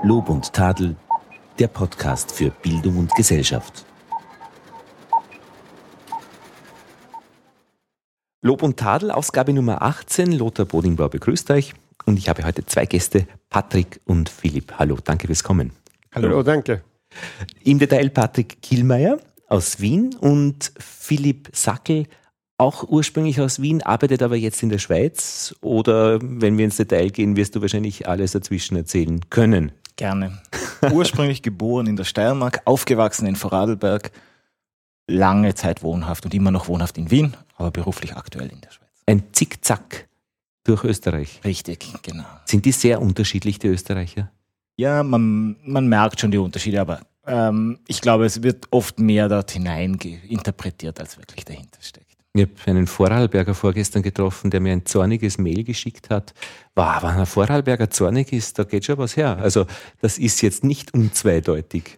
Lob und Tadel, der Podcast für Bildung und Gesellschaft. Lob und Tadel, Ausgabe Nummer 18. Lothar Bodingbauer begrüßt euch. Und ich habe heute zwei Gäste, Patrick und Philipp. Hallo, danke fürs Kommen. Hallo, danke. Im Detail Patrick Kielmeier aus Wien und Philipp Sackel, auch ursprünglich aus Wien, arbeitet aber jetzt in der Schweiz. Oder wenn wir ins Detail gehen, wirst du wahrscheinlich alles dazwischen erzählen können. Gerne. Ursprünglich geboren in der Steiermark, aufgewachsen in Vorarlberg, lange Zeit wohnhaft und immer noch wohnhaft in Wien, aber beruflich aktuell in der Schweiz. Ein Zickzack durch Österreich. Richtig, genau. Sind die sehr unterschiedlich, die Österreicher? Ja, man merkt schon die Unterschiede, aber ich glaube, es wird oft mehr dort hinein interpretiert, als wirklich dahinter steckt. Ich habe einen Vorarlberger vorgestern getroffen, der mir ein zorniges Mail geschickt hat. Wow, wenn ein Vorarlberger zornig ist, da geht schon was her. Also das ist jetzt nicht unzweideutig.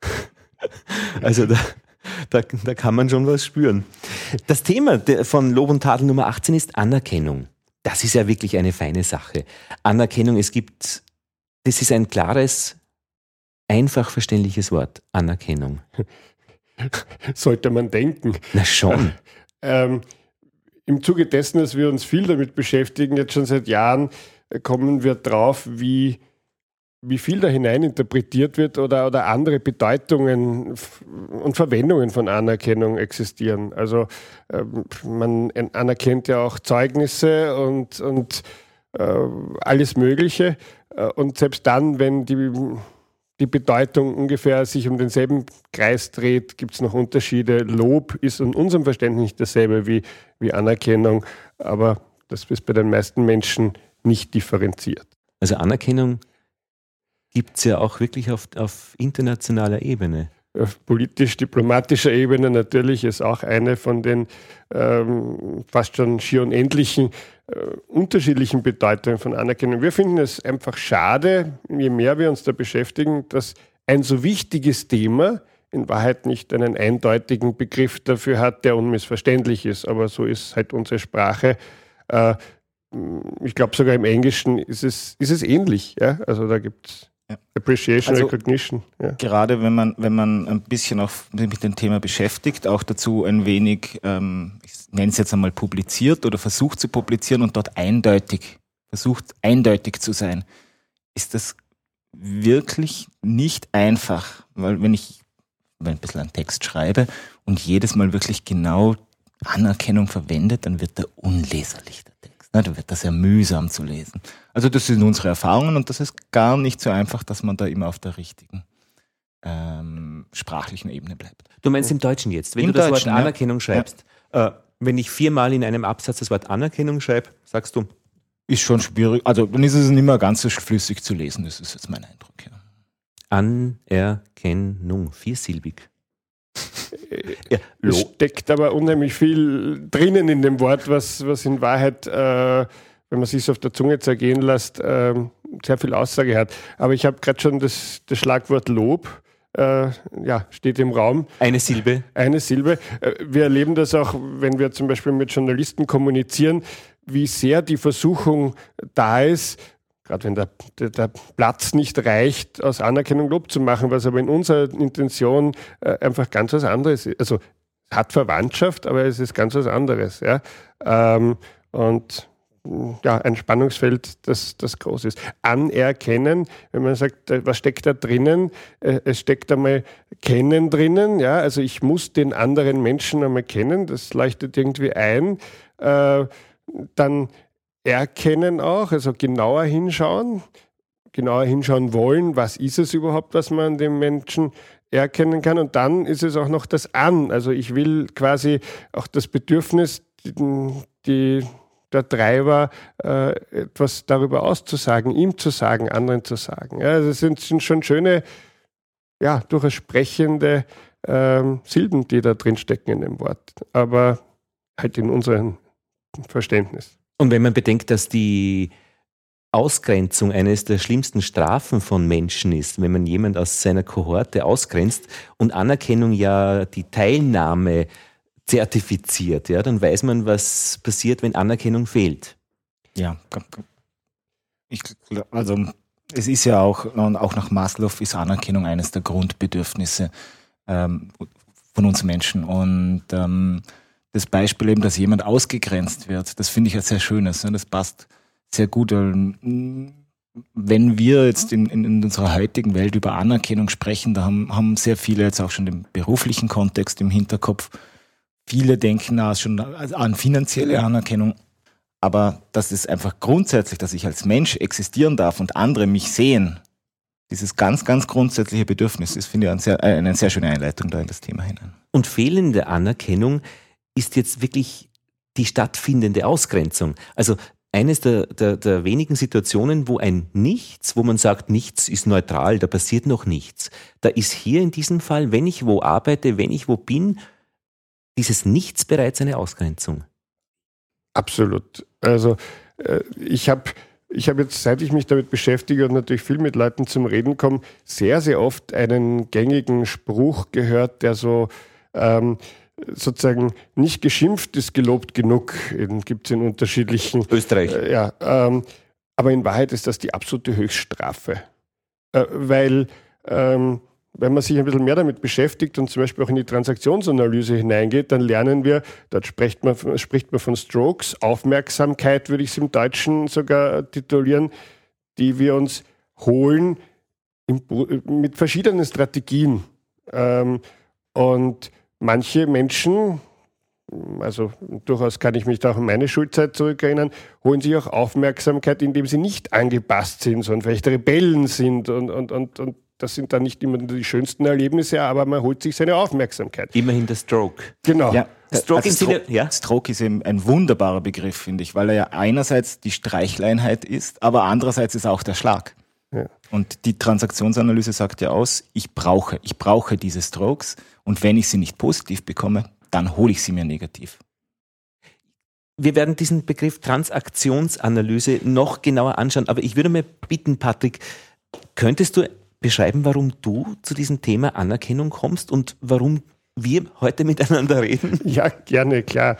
Also da kann man schon was spüren. Das Thema von Lob und Tadel Nummer 18 ist Anerkennung. Das ist ja wirklich eine feine Sache. Anerkennung, das ist ein klares, einfach verständliches Wort. Anerkennung. Sollte man denken. Na schon. Im Zuge dessen, dass wir uns viel damit beschäftigen, jetzt schon seit Jahren, kommen wir drauf, wie viel da hinein interpretiert wird oder andere Bedeutungen und Verwendungen von Anerkennung existieren. Also man anerkennt ja auch Zeugnisse und alles Mögliche. Und selbst dann, wenn die Bedeutung ungefähr sich um denselben Kreis dreht, gibt es noch Unterschiede. Lob ist in unserem Verständnis nicht dasselbe wie Anerkennung, aber das ist bei den meisten Menschen nicht differenziert. Also Anerkennung gibt es ja auch wirklich auf internationaler Ebene. Auf politisch-diplomatischer Ebene natürlich ist auch eine von den fast schon schier unendlichen unterschiedlichen Bedeutungen von Anerkennung. Wir finden es einfach schade, je mehr wir uns da beschäftigen, dass ein so wichtiges Thema in Wahrheit nicht einen eindeutigen Begriff dafür hat, der unmissverständlich ist. Aber so ist halt unsere Sprache. Ich glaube, sogar im Englischen ist es ähnlich. Ja? Also da gibt es Appreciation, also Recognition. Ja. Gerade wenn man ein bisschen auch mit dem Thema beschäftigt, auch dazu ein wenig, ich nenne es jetzt einmal publiziert oder versucht zu publizieren und dort versucht eindeutig zu sein, ist das wirklich nicht einfach. Weil wenn ich ein bisschen einen Text schreibe und jedes Mal wirklich genau Anerkennung verwendet, dann wird der unleserlich, der Text. Dann wird das sehr mühsam zu lesen. Also das sind unsere Erfahrungen und das ist gar nicht so einfach, dass man da immer auf der richtigen sprachlichen Ebene bleibt. Du meinst im Deutschen jetzt, wenn du das Wort Anerkennung schreibst, wenn ich 4-mal in einem Absatz das Wort Anerkennung schreibe, sagst du? Ist schon schwierig, also dann ist es nicht mehr ganz so flüssig zu lesen, das ist jetzt mein Eindruck. Ja. Anerkennung, viersilbig. Es steckt aber unheimlich viel drinnen in dem Wort, was in Wahrheit, wenn man sich auf der Zunge zergehen lässt, sehr viel Aussage hat. Aber ich habe gerade schon das Schlagwort Lob, steht im Raum. Eine Silbe. Eine Silbe. Wir erleben das auch, wenn wir zum Beispiel mit Journalisten kommunizieren, wie sehr die Versuchung da ist, gerade wenn der Platz nicht reicht, aus Anerkennung Lob zu machen, was aber in unserer Intention einfach ganz was anderes ist. Also es hat Verwandtschaft, aber es ist ganz was anderes. Ja? Ein Spannungsfeld, das groß ist. Anerkennen, wenn man sagt, was steckt da drinnen? Es steckt einmal Kennen drinnen. Ja? Also ich muss den anderen Menschen einmal kennen, das leuchtet irgendwie ein. Dann erkennen auch, also genauer hinschauen wollen, was ist es überhaupt, was man dem Menschen erkennen kann. Und dann ist es auch noch das An. Also ich will quasi auch das Bedürfnis, der Treiber, etwas darüber auszusagen, ihm zu sagen, anderen zu sagen. Ja, also es sind schon schöne, durchaus sprechende Silben, die da drin stecken in dem Wort. Aber halt in unserem Verständnis. Und wenn man bedenkt, dass die Ausgrenzung eines der schlimmsten Strafen von Menschen ist, wenn man jemand aus seiner Kohorte ausgrenzt und Anerkennung ja die Teilnahme zertifiziert, ja, dann weiß man, was passiert, wenn Anerkennung fehlt. Ja, also Es ist ja auch nach Maslow ist Anerkennung eines der Grundbedürfnisse von uns Menschen. Und das Beispiel eben, dass jemand ausgegrenzt wird, das finde ich ja sehr schönes. Ne? Das passt sehr gut. Wenn wir jetzt in unserer heutigen Welt über Anerkennung sprechen, da haben sehr viele jetzt auch schon den beruflichen Kontext im Hinterkopf. Viele denken schon an finanzielle Anerkennung. Aber das ist einfach grundsätzlich, dass ich als Mensch existieren darf und andere mich sehen. Dieses ganz, ganz grundsätzliche Bedürfnis ist, finde ich, eine sehr schöne Einleitung da in das Thema hinein. Und fehlende Anerkennung ist jetzt wirklich die stattfindende Ausgrenzung. Also eines der wenigen Situationen, wo ein Nichts, wo man sagt, nichts ist neutral, da passiert noch nichts. Da ist hier in diesem Fall, wenn ich wo arbeite, wenn ich wo bin, dieses Nichts bereits eine Ausgrenzung. Absolut. Also ich habe jetzt, seit ich mich damit beschäftige und natürlich viel mit Leuten zum Reden komme, sehr, sehr oft einen gängigen Spruch gehört, der so sozusagen nicht geschimpft ist, gelobt genug. Gibt es in unterschiedlichen... Österreich. Aber in Wahrheit ist das die absolute Höchststrafe. Weil wenn man sich ein bisschen mehr damit beschäftigt und zum Beispiel auch in die Transaktionsanalyse hineingeht, dann lernen wir, dort spricht man von Strokes, Aufmerksamkeit würde ich es im Deutschen sogar titulieren, die wir uns holen mit verschiedenen Strategien. Und manche Menschen, also durchaus kann ich mich da auch an meine Schulzeit zurückerinnern, holen sich auch Aufmerksamkeit, indem sie nicht angepasst sind, sondern vielleicht Rebellen sind und das sind dann nicht immer die schönsten Erlebnisse, aber man holt sich seine Aufmerksamkeit. Immerhin der Stroke. Genau. Ja, Stroke ist eben ein wunderbarer Begriff, finde ich, weil er ja einerseits die Streichleinheit ist, aber andererseits ist auch der Schlag. Ja. Und die Transaktionsanalyse sagt ja aus, ich brauche diese Strokes und wenn ich sie nicht positiv bekomme, dann hole ich sie mir negativ. Wir werden diesen Begriff Transaktionsanalyse noch genauer anschauen, aber ich würde mir bitten, Patrick, könntest du beschreiben, warum du zu diesem Thema Anerkennung kommst und warum wir heute miteinander reden? Ja, gerne, klar.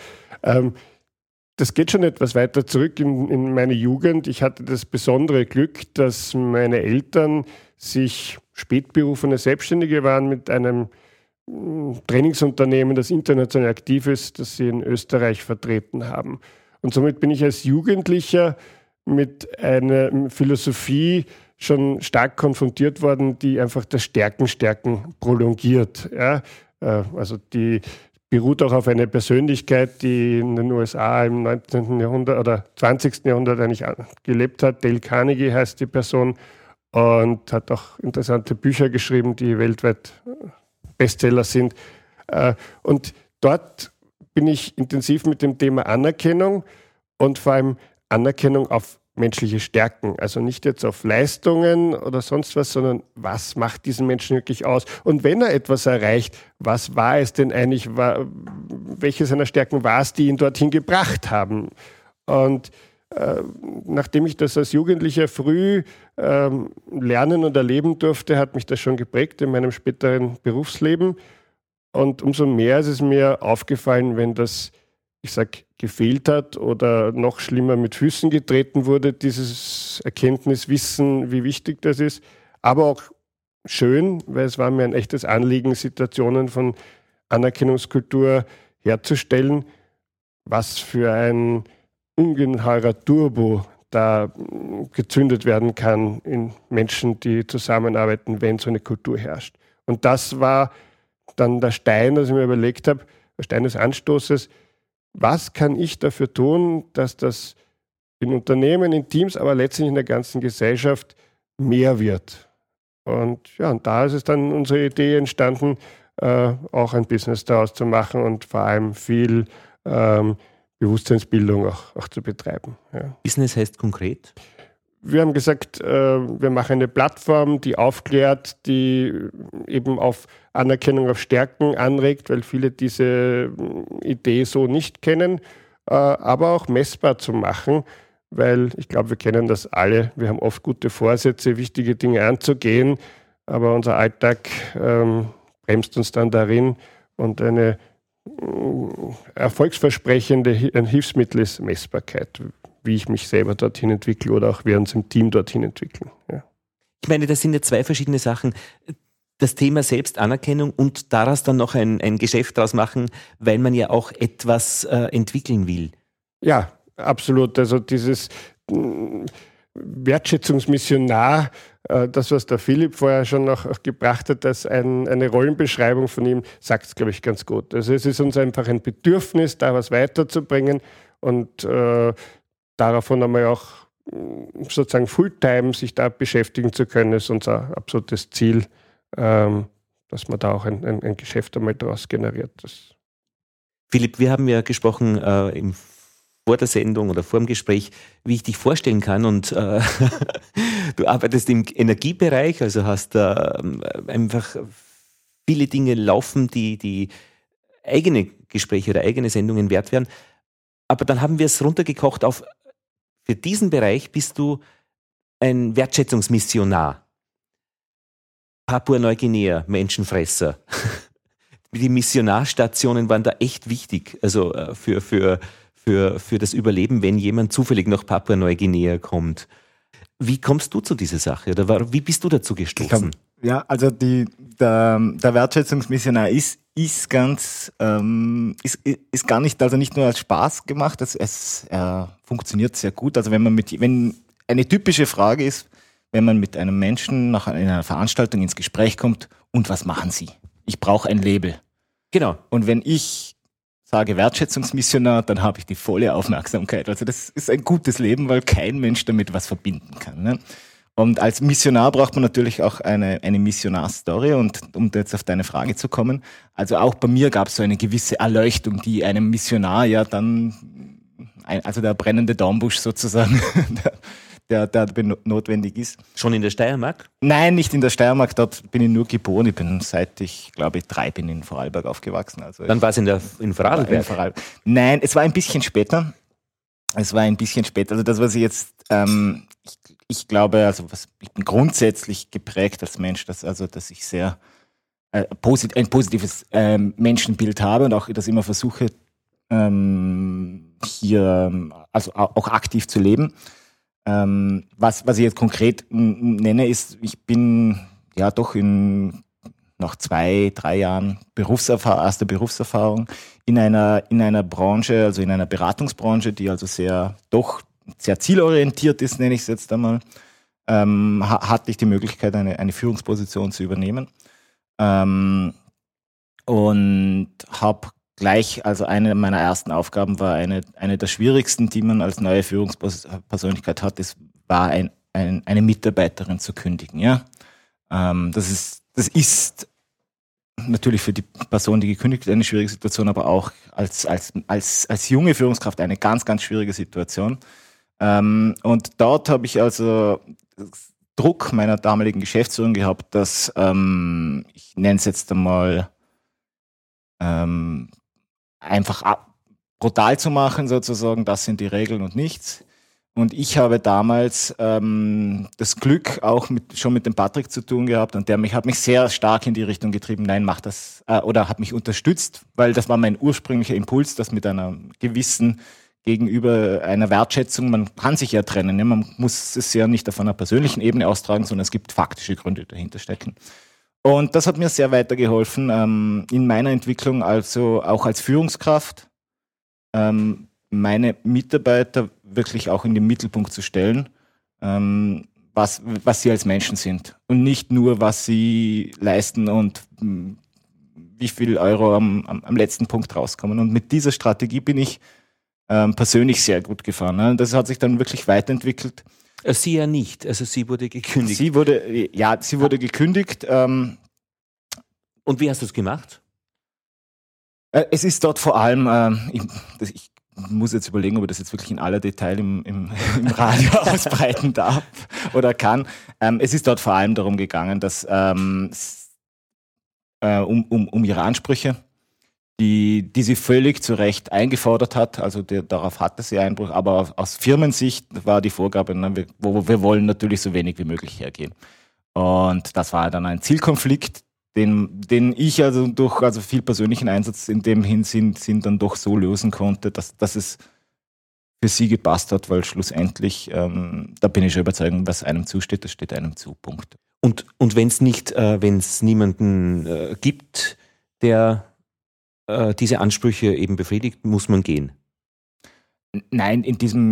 Das geht schon etwas weiter zurück in meine Jugend. Ich hatte das besondere Glück, dass meine Eltern sich spätberufene Selbstständige waren mit einem Trainingsunternehmen, das international aktiv ist, das sie in Österreich vertreten haben. Und somit bin ich als Jugendlicher mit einer Philosophie schon stark konfrontiert worden, die einfach das Stärken prolongiert. Ja? Also die beruht auch auf einer Persönlichkeit, die in den USA im 19. Jahrhundert oder 20. Jahrhundert eigentlich gelebt hat. Dale Carnegie heißt die Person und hat auch interessante Bücher geschrieben, die weltweit Bestseller sind. Und dort bin ich intensiv mit dem Thema Anerkennung und vor allem Anerkennung auf menschliche Stärken. Also nicht jetzt auf Leistungen oder sonst was, sondern was macht diesen Menschen wirklich aus? Und wenn er etwas erreicht, was war es denn eigentlich, welche seiner Stärken war es, die ihn dorthin gebracht haben? Und nachdem ich das als Jugendlicher früh lernen und erleben durfte, hat mich das schon geprägt in meinem späteren Berufsleben. Und umso mehr ist es mir aufgefallen, wenn das, ich sag, gefehlt hat oder noch schlimmer mit Füßen getreten wurde, dieses Erkenntniswissen, wie wichtig das ist. Aber auch schön, weil es war mir ein echtes Anliegen, Situationen von Anerkennungskultur herzustellen, was für ein ungeheurer Turbo da gezündet werden kann in Menschen, die zusammenarbeiten, wenn so eine Kultur herrscht. Und das war dann der Stein, dass ich mir überlegt habe, der Stein des Anstoßes, was kann ich dafür tun, dass das in Unternehmen, in Teams, aber letztlich in der ganzen Gesellschaft mehr wird? Und ja, und da ist es dann unsere Idee entstanden, auch ein Business daraus zu machen und vor allem viel Bewusstseinsbildung auch zu betreiben. Ja. Business heißt konkret? Wir haben gesagt, wir machen eine Plattform, die aufklärt, die eben auf Anerkennung auf Stärken anregt, weil viele diese Idee so nicht kennen, aber auch messbar zu machen, weil ich glaube, wir kennen das alle. Wir haben oft gute Vorsätze, wichtige Dinge anzugehen, aber unser Alltag bremst uns dann darin und eine erfolgsversprechende ein Hilfsmittel ist Messbarkeit, wie ich mich selber dorthin entwickle oder auch wir uns im Team dorthin entwickeln. Ja. Ich meine, das sind ja zwei verschiedene Sachen. Das Thema Selbstanerkennung und daraus dann noch ein Geschäft draus machen, weil man ja auch etwas entwickeln will. Ja, absolut. Also dieses Wertschätzungsmissionar, das, was der Philipp vorher schon noch gebracht hat, als eine Rollenbeschreibung von ihm, sagt es, glaube ich, ganz gut. Also es ist uns einfach ein Bedürfnis, da was weiterzubringen und davon einmal auch sozusagen Fulltime sich da beschäftigen zu können, ist unser absolutes Ziel, dass man da auch ein Geschäft einmal daraus generiert. Philipp, wir haben ja gesprochen vor der Sendung oder vor dem Gespräch, wie ich dich vorstellen kann, und du arbeitest im Energiebereich, also hast einfach viele Dinge laufen, die eigene Gespräche oder eigene Sendungen wert wären. Aber dann haben wir es runtergekocht auf, für diesen Bereich bist du ein Wertschätzungsmissionar. Papua-Neuguinea, Menschenfresser. Die Missionarstationen waren da echt wichtig, also für das Überleben, wenn jemand zufällig nach Papua-Neuguinea kommt. Wie kommst du zu dieser Sache oder wie bist du dazu gestoßen? Ja, also der Wertschätzungsmissionar ist gar nicht, also nicht nur als Spaß gemacht, es funktioniert sehr gut. Also wenn eine typische Frage ist, wenn man mit einem Menschen in einer Veranstaltung ins Gespräch kommt, und was machen Sie? Ich brauche ein Label. Genau. Und wenn ich sage Wertschätzungsmissionar, dann habe ich die volle Aufmerksamkeit. Also das ist ein gutes Leben, weil kein Mensch damit was verbinden kann. Ne? Und als Missionar braucht man natürlich auch eine Missionarstory. Und um jetzt auf deine Frage zu kommen, also auch bei mir gab es so eine gewisse Erleuchtung, die einem Missionar ja dann, also der brennende Dornbusch sozusagen, der notwendig ist. Schon in der Steiermark? Nein, nicht in der Steiermark, dort bin ich nur geboren. Ich bin seit ich, glaube ich, 3 bin in Vorarlberg aufgewachsen. Also dann war es in Vorarlberg? Nein, es war ein bisschen später. Also das, was ich jetzt, ich glaube, also ich bin grundsätzlich geprägt als Mensch, dass ich sehr ein positives Menschenbild habe und auch das immer versuche, hier also auch aktiv zu leben. Was ich jetzt konkret nenne, ist, ich bin ja doch nach 2-3 Jahren erste Berufserfahrung in einer Branche, also in einer Beratungsbranche, die also sehr zielorientiert ist, nenne ich es jetzt einmal, hatte ich die Möglichkeit, eine Führungsposition zu übernehmen. Und habe gleich, also eine meiner ersten Aufgaben war eine der schwierigsten, die man als neue Führungspersönlichkeit hat, war eine Mitarbeiterin zu kündigen. Ja? Das ist natürlich für die Person, die gekündigt wird, eine schwierige Situation, aber auch als junge Führungskraft eine ganz, ganz schwierige Situation. Und dort habe ich also Druck meiner damaligen Geschäftsführung gehabt, dass ich nenne es jetzt einmal einfach brutal zu machen, sozusagen, das sind die Regeln und nichts. Und ich habe damals das Glück auch schon mit dem Patrick zu tun gehabt und der hat mich sehr stark in die Richtung getrieben, nein, mach das, oder hat mich unterstützt, weil das war mein ursprünglicher Impuls, das mit einer gewissen gegenüber einer Wertschätzung, man kann sich ja trennen, ne? Man muss es ja nicht auf einer persönlichen Ebene austragen, sondern es gibt faktische Gründe, die dahinter stecken. Und das hat mir sehr weitergeholfen in meiner Entwicklung, also auch als Führungskraft, meine Mitarbeiter wirklich auch in den Mittelpunkt zu stellen, was sie als Menschen sind und nicht nur, was sie leisten und wie viel Euro am letzten Punkt rauskommen. Und mit dieser Strategie bin ich persönlich sehr gut gefahren. Ne? Das hat sich dann wirklich weiterentwickelt. Sie ja nicht, also sie wurde gekündigt. Sie wurde gekündigt. Und wie hast du es gemacht? Es ist dort vor allem, ich muss jetzt überlegen, ob ich das jetzt wirklich in aller Detail im Radio ausbreiten darf oder kann. Es ist dort vor allem darum gegangen, dass um ihre Ansprüche, die sie völlig zu Recht eingefordert hat, also darauf hatte sie Einbruch, aber aus Firmensicht war die Vorgabe, wir wollen natürlich so wenig wie möglich hergehen. Und das war dann ein Zielkonflikt, den ich also durch viel persönlichen Einsatz in dem Hinsinn dann doch so lösen konnte, dass es für sie gepasst hat, weil schlussendlich, da bin ich schon überzeugt, was einem zusteht, das steht einem zu, Punkt. Und wenn es niemanden gibt, der diese Ansprüche eben befriedigt, muss man gehen? Nein,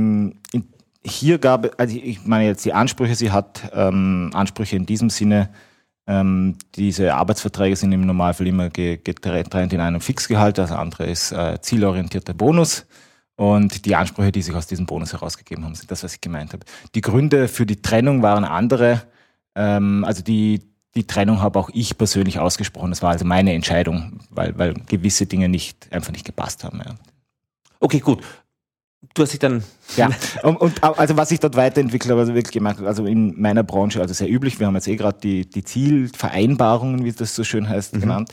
hier also ich meine jetzt die Ansprüche, sie hat Ansprüche in diesem Sinne, diese Arbeitsverträge sind im Normalfall immer getrennt in einem Fixgehalt, das andere ist zielorientierter Bonus. Und die Ansprüche, die sich aus diesem Bonus herausgegeben haben, sind das, was ich gemeint habe. Die Gründe für die Trennung waren andere. Also die Trennung habe auch ich persönlich ausgesprochen. Das war also meine Entscheidung, weil gewisse Dinge einfach nicht gepasst haben. Ja. Okay, gut. Du hast dich dann... Ja, und also was ich dort weiterentwickelt habe, also wirklich gemerkt, also in meiner Branche, also sehr üblich, wir haben jetzt gerade die Zielvereinbarungen, wie das so schön heißt, genannt.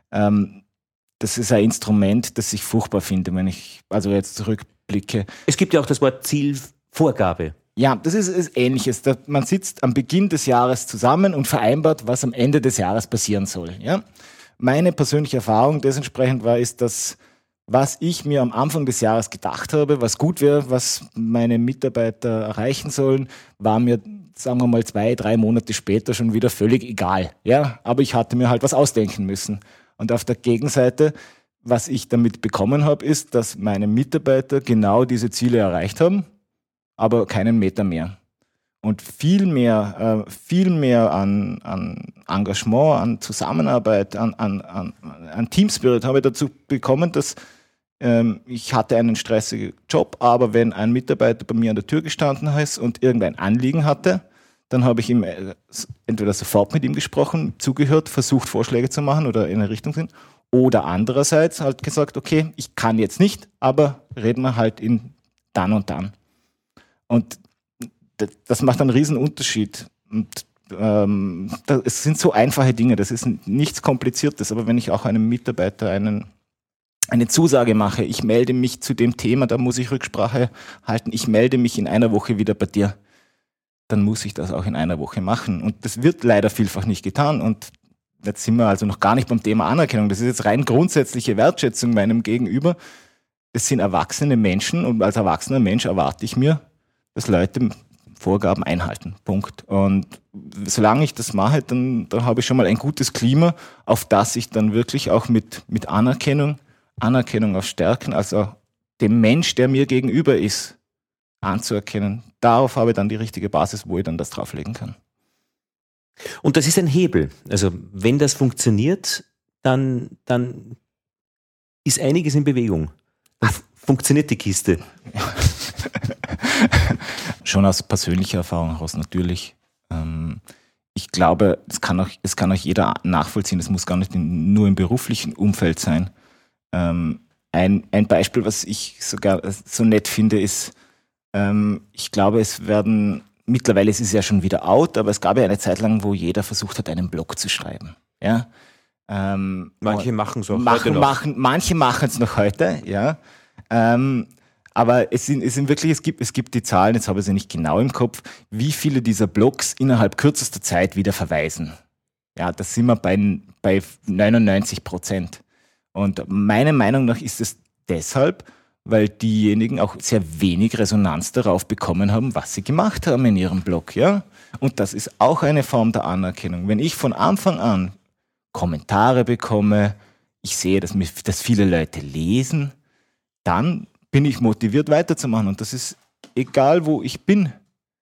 Das ist ein Instrument, das ich furchtbar finde, wenn ich also jetzt zurückblicke. Es gibt ja auch das Wort Zielvorgabe. Ja, das ist Ähnliches. Man sitzt am Beginn des Jahres zusammen und vereinbart, was am Ende des Jahres passieren soll. Ja? Meine persönliche Erfahrung dementsprechend ist, dass was ich mir am Anfang des Jahres gedacht habe, was gut wäre, was meine Mitarbeiter erreichen sollen, war mir, sagen wir mal, 2-3 Monate später schon wieder völlig egal. Ja? Aber ich hatte mir halt was ausdenken müssen. Und auf der Gegenseite, was ich damit bekommen habe, ist, dass meine Mitarbeiter genau diese Ziele erreicht haben, aber keinen Meter mehr. Und viel mehr an Engagement, an Zusammenarbeit, an Teamspirit habe ich dazu bekommen, dass ich hatte einen stressigen Job, aber wenn ein Mitarbeiter bei mir an der Tür gestanden ist und irgendein Anliegen hatte, dann habe ich ihm entweder sofort mit ihm gesprochen, zugehört, versucht Vorschläge zu machen oder in eine Richtung sind, oder andererseits halt gesagt, okay, ich kann jetzt nicht, aber reden wir halt in dann und dann. Und das macht einen riesen Unterschied. Und es sind so einfache Dinge, das ist nichts Kompliziertes, aber wenn ich auch einem Mitarbeiter eine Zusage mache, ich melde mich zu dem Thema, da muss ich Rücksprache halten, ich melde mich in einer Woche wieder bei dir, dann muss ich das auch in einer Woche machen. Und das wird leider vielfach nicht getan. Und jetzt sind wir also noch gar nicht beim Thema Anerkennung. Das ist jetzt rein grundsätzliche Wertschätzung meinem Gegenüber. Es sind erwachsene Menschen und als erwachsener Mensch erwarte ich mir, dass Leute Vorgaben einhalten. Punkt. Und solange ich das mache, dann habe ich schon mal ein gutes Klima, auf das ich dann wirklich auch mit Anerkennung auf Stärken, also dem Mensch, der mir gegenüber ist, anzuerkennen. Darauf habe ich dann die richtige Basis, wo ich dann das drauflegen kann. Und das ist ein Hebel. Also wenn das funktioniert, dann ist einiges in Bewegung. Dann funktioniert die Kiste. Schon aus persönlicher Erfahrung heraus natürlich. Ich glaube, es kann auch jeder nachvollziehen. Es muss gar nicht nur im beruflichen Umfeld sein. Ein Beispiel, was ich sogar so nett finde, ist, ich glaube, mittlerweile ist es ja schon wieder out, aber es gab ja eine Zeit lang, wo jeder versucht hat, einen Blog zu schreiben. Ja? Manche machen es auch heute noch. Manche machen es noch heute, ja. Aber es gibt die Zahlen, jetzt habe ich sie nicht genau im Kopf, wie viele dieser Blogs innerhalb kürzester Zeit wieder verweisen. Ja, das sind wir bei 99%. Und meiner Meinung nach ist es deshalb, weil diejenigen auch sehr wenig Resonanz darauf bekommen haben, was sie gemacht haben in ihrem Blog. Ja? Und das ist auch eine Form der Anerkennung. Wenn ich von Anfang an Kommentare bekomme, ich sehe, dass viele Leute lesen, dann bin ich motiviert weiterzumachen. Und das ist egal, wo ich bin.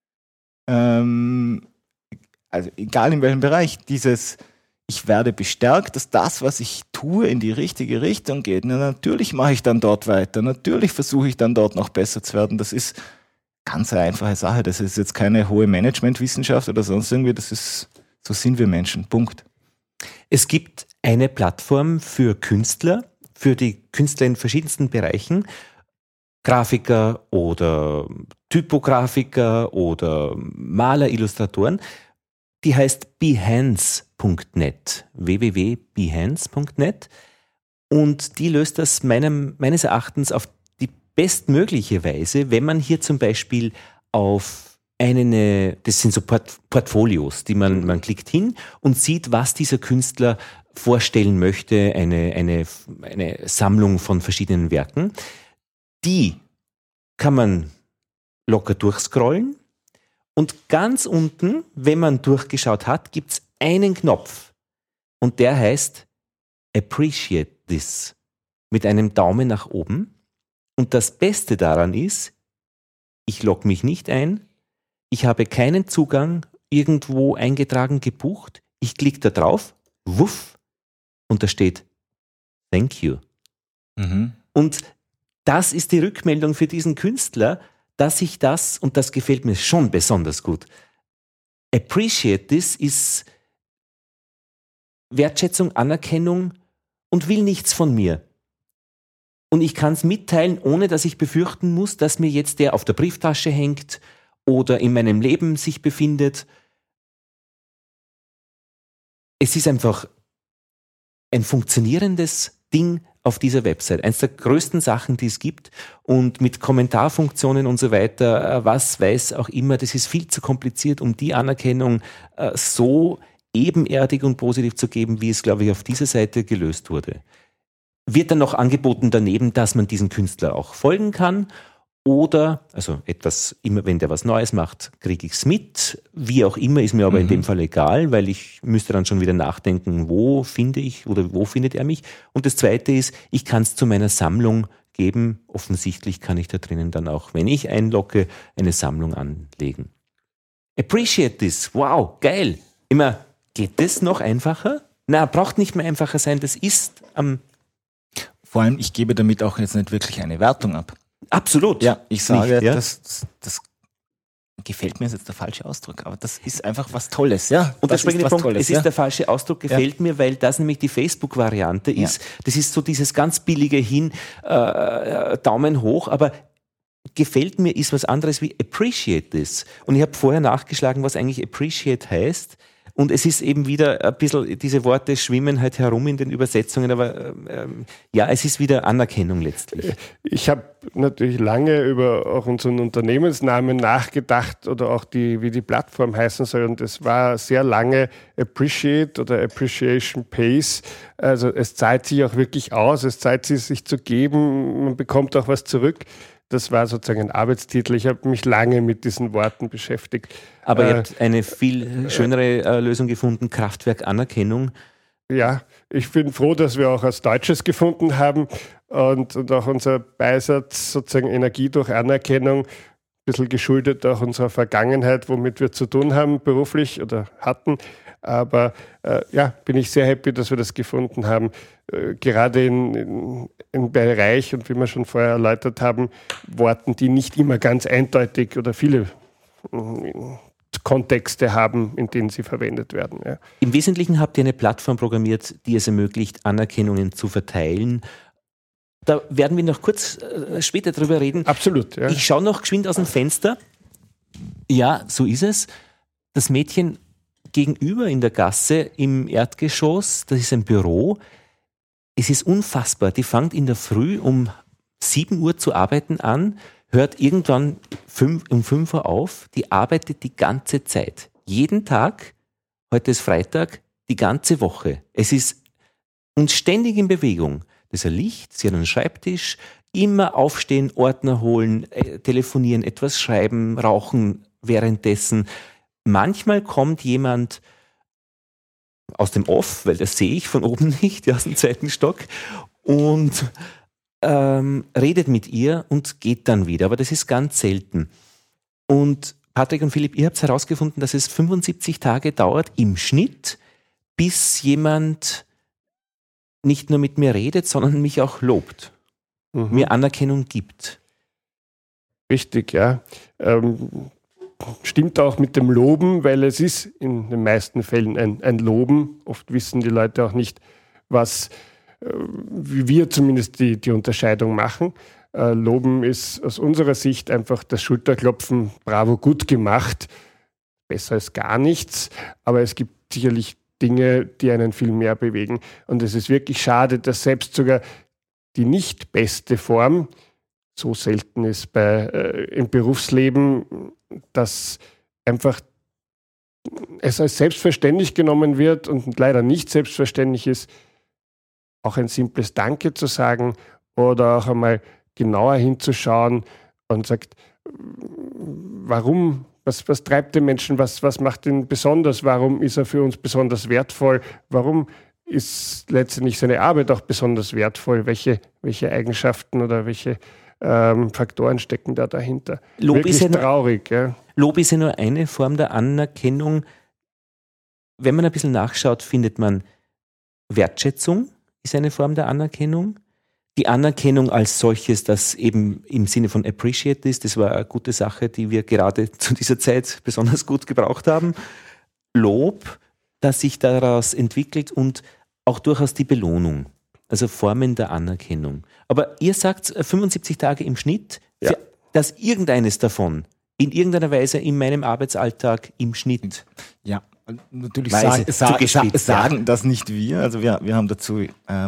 Also egal in welchem Bereich, ich werde bestärkt, dass das, was ich tue, in die richtige Richtung geht. Na, natürlich mache ich dann dort weiter. Natürlich versuche ich dann dort noch besser zu werden. Das ist ganz eine einfache Sache. Das ist jetzt keine hohe Managementwissenschaft oder sonst irgendwie. So sind wir Menschen. Punkt. Es gibt eine Plattform für Künstler, für die Künstler in verschiedensten Bereichen, Grafiker oder Typografiker oder Maler, Illustratoren, die heißt Behance.net, www.behance.net, und die löst das meines Erachtens auf die bestmögliche Weise, wenn man hier zum Beispiel auf das sind so Portfolios, die man klickt hin und sieht, was dieser Künstler vorstellen möchte, eine Sammlung von verschiedenen Werken. Die kann man locker durchscrollen und ganz unten, wenn man durchgeschaut hat, gibt es einen Knopf und der heißt Appreciate this mit einem Daumen nach oben. Und das Beste daran ist, ich logge mich nicht ein, ich habe keinen Zugang irgendwo eingetragen, gebucht, ich klicke da drauf, wuff, und da steht Thank you. Mhm. Und das ist die Rückmeldung für diesen Künstler, dass ich das, und das gefällt mir schon besonders gut, Appreciate this ist Wertschätzung, Anerkennung und will nichts von mir. Und ich kann es mitteilen, ohne dass ich befürchten muss, dass mir jetzt der auf der Brieftasche hängt oder in meinem Leben sich befindet. Es ist einfach ein funktionierendes Ding auf dieser Website. Eines der größten Sachen, die es gibt. Und mit Kommentarfunktionen und so weiter, was weiß auch immer, das ist viel zu kompliziert, um die Anerkennung so ebenerdig und positiv zu geben, wie es, glaube ich, auf dieser Seite gelöst wurde. Wird dann noch angeboten daneben, dass man diesem Künstler auch folgen kann oder, also etwas, immer wenn der was Neues macht, kriege ich es mit. Wie auch immer, ist mir aber in dem Fall egal, weil ich müsste dann schon wieder nachdenken, wo finde ich oder wo findet er mich. Und das Zweite ist, ich kann es zu meiner Sammlung geben. Offensichtlich kann ich da drinnen dann auch, wenn ich einlogge, eine Sammlung anlegen. Appreciate this. Wow, geil. Immer, geht das noch einfacher? Na, braucht nicht mehr einfacher sein. Das ist am Vor allem, ich gebe damit auch jetzt nicht wirklich eine Wertung ab. absolut. Ja, ich sage, Nicht, ja? das gefällt mir, ist jetzt der falsche Ausdruck, aber das ist einfach was Tolles, ja. Und der springende Punkt, Tolles, es ist der falsche Ausdruck, gefällt mir, weil das nämlich die Facebook-Variante ist. Das ist so dieses ganz billige Daumen hoch, aber gefällt mir ist was anderes wie appreciate this. Und ich habe vorher nachgeschlagen, was eigentlich appreciate heißt. Und es ist eben wieder ein bisschen, diese Worte schwimmen halt herum in den Übersetzungen, aber ja, es ist wieder Anerkennung letztlich. Ich habe natürlich lange über auch unseren Unternehmensnamen nachgedacht oder auch wie die Plattform heißen soll. Und es war sehr lange Appreciate oder Appreciation Pays. Also es zahlt sich auch wirklich aus, es zahlt sich zu geben, man bekommt auch was zurück. Das war sozusagen ein Arbeitstitel. Ich habe mich lange mit diesen Worten beschäftigt. Aber ihr habt eine viel schönere Lösung gefunden, Kraftwerk Anerkennung. Ja, ich bin froh, dass wir auch was Deutsches gefunden haben und auch unser Beisatz, sozusagen Energie durch Anerkennung, ein bisschen geschuldet auch unserer Vergangenheit, womit wir zu tun haben, beruflich oder hatten. Aber bin ich sehr happy, dass wir das gefunden haben. Gerade im Bereich, und wie wir schon vorher erläutert haben, Worten, die nicht immer ganz eindeutig oder viele Kontexte haben, in denen sie verwendet werden. Ja. Im Wesentlichen habt ihr eine Plattform programmiert, die es ermöglicht, Anerkennungen zu verteilen. Da werden wir noch kurz später drüber reden. Absolut. Ja. Ich schaue noch geschwind aus dem Fenster. Ja, so ist es. Das Mädchen gegenüber in der Gasse im Erdgeschoss, das ist ein Büro. Es ist unfassbar. Die fängt in der Früh um 7 Uhr zu arbeiten an, hört irgendwann um 5 Uhr auf. Die arbeitet die ganze Zeit. Jeden Tag, heute ist Freitag, die ganze Woche. Es ist und ständig in Bewegung. Das ist ein Licht, sie hat einen Schreibtisch, immer aufstehen, Ordner holen, telefonieren, etwas schreiben, rauchen währenddessen. Manchmal kommt jemand aus dem Off, weil das sehe ich von oben nicht, aus dem 2. Stock, und redet mit ihr und geht dann wieder. Aber das ist ganz selten. Und Patrick und Philipp, ihr habt herausgefunden, dass es 75 Tage dauert im Schnitt, bis jemand nicht nur mit mir redet, sondern mich auch lobt, mir Anerkennung gibt. Richtig, ja. Stimmt auch mit dem Loben, weil es ist in den meisten Fällen ein Loben. Oft wissen die Leute auch nicht, wie wir zumindest die Unterscheidung machen. Loben ist aus unserer Sicht einfach das Schulterklopfen, bravo, gut gemacht, besser als gar nichts, aber es gibt sicherlich Dinge, die einen viel mehr bewegen. Und es ist wirklich schade, dass selbst sogar die nicht beste Form so selten ist im Berufsleben, dass einfach es als selbstverständlich genommen wird und leider nicht selbstverständlich ist, auch ein simples Danke zu sagen oder auch einmal genauer hinzuschauen und sagt, warum, was treibt den Menschen, was macht ihn besonders, warum ist er für uns besonders wertvoll, warum ist letztendlich seine Arbeit auch besonders wertvoll, welche Eigenschaften oder welche Faktoren stecken da dahinter. Lob Wirklich ist ja traurig. Ja. Lob ist ja nur eine Form der Anerkennung. Wenn man ein bisschen nachschaut, findet man Wertschätzung ist eine Form der Anerkennung. Die Anerkennung als solches, das eben im Sinne von appreciate ist, das war eine gute Sache, die wir gerade zu dieser Zeit besonders gut gebraucht haben. Lob, das sich daraus entwickelt und auch durchaus die Belohnung, also Formen der Anerkennung. Aber ihr sagt 75 Tage im Schnitt, Ja. dass irgendeines davon in irgendeiner Weise in meinem Arbeitsalltag im Schnitt. Ja, natürlich Weise zugespitzt, sagen das nicht wir. Also wir haben dazu,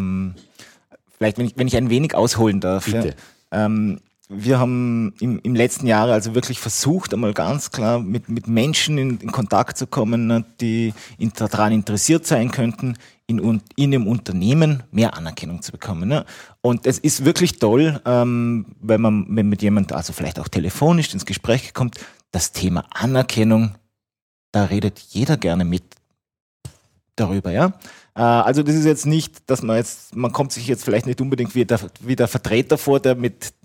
vielleicht wenn ich ein wenig ausholen darf. Bitte. Ja, wir haben im letzten Jahr also wirklich versucht, einmal ganz klar mit Menschen in Kontakt zu kommen, ne, die daran interessiert sein könnten, in dem Unternehmen mehr Anerkennung zu bekommen. Ne? Und es ist wirklich toll, wenn man mit jemandem, also vielleicht auch telefonisch ins Gespräch kommt, das Thema Anerkennung, da redet jeder gerne mit darüber, ja. Also das ist jetzt nicht, dass man kommt sich jetzt vielleicht nicht unbedingt wie der Vertreter vor, der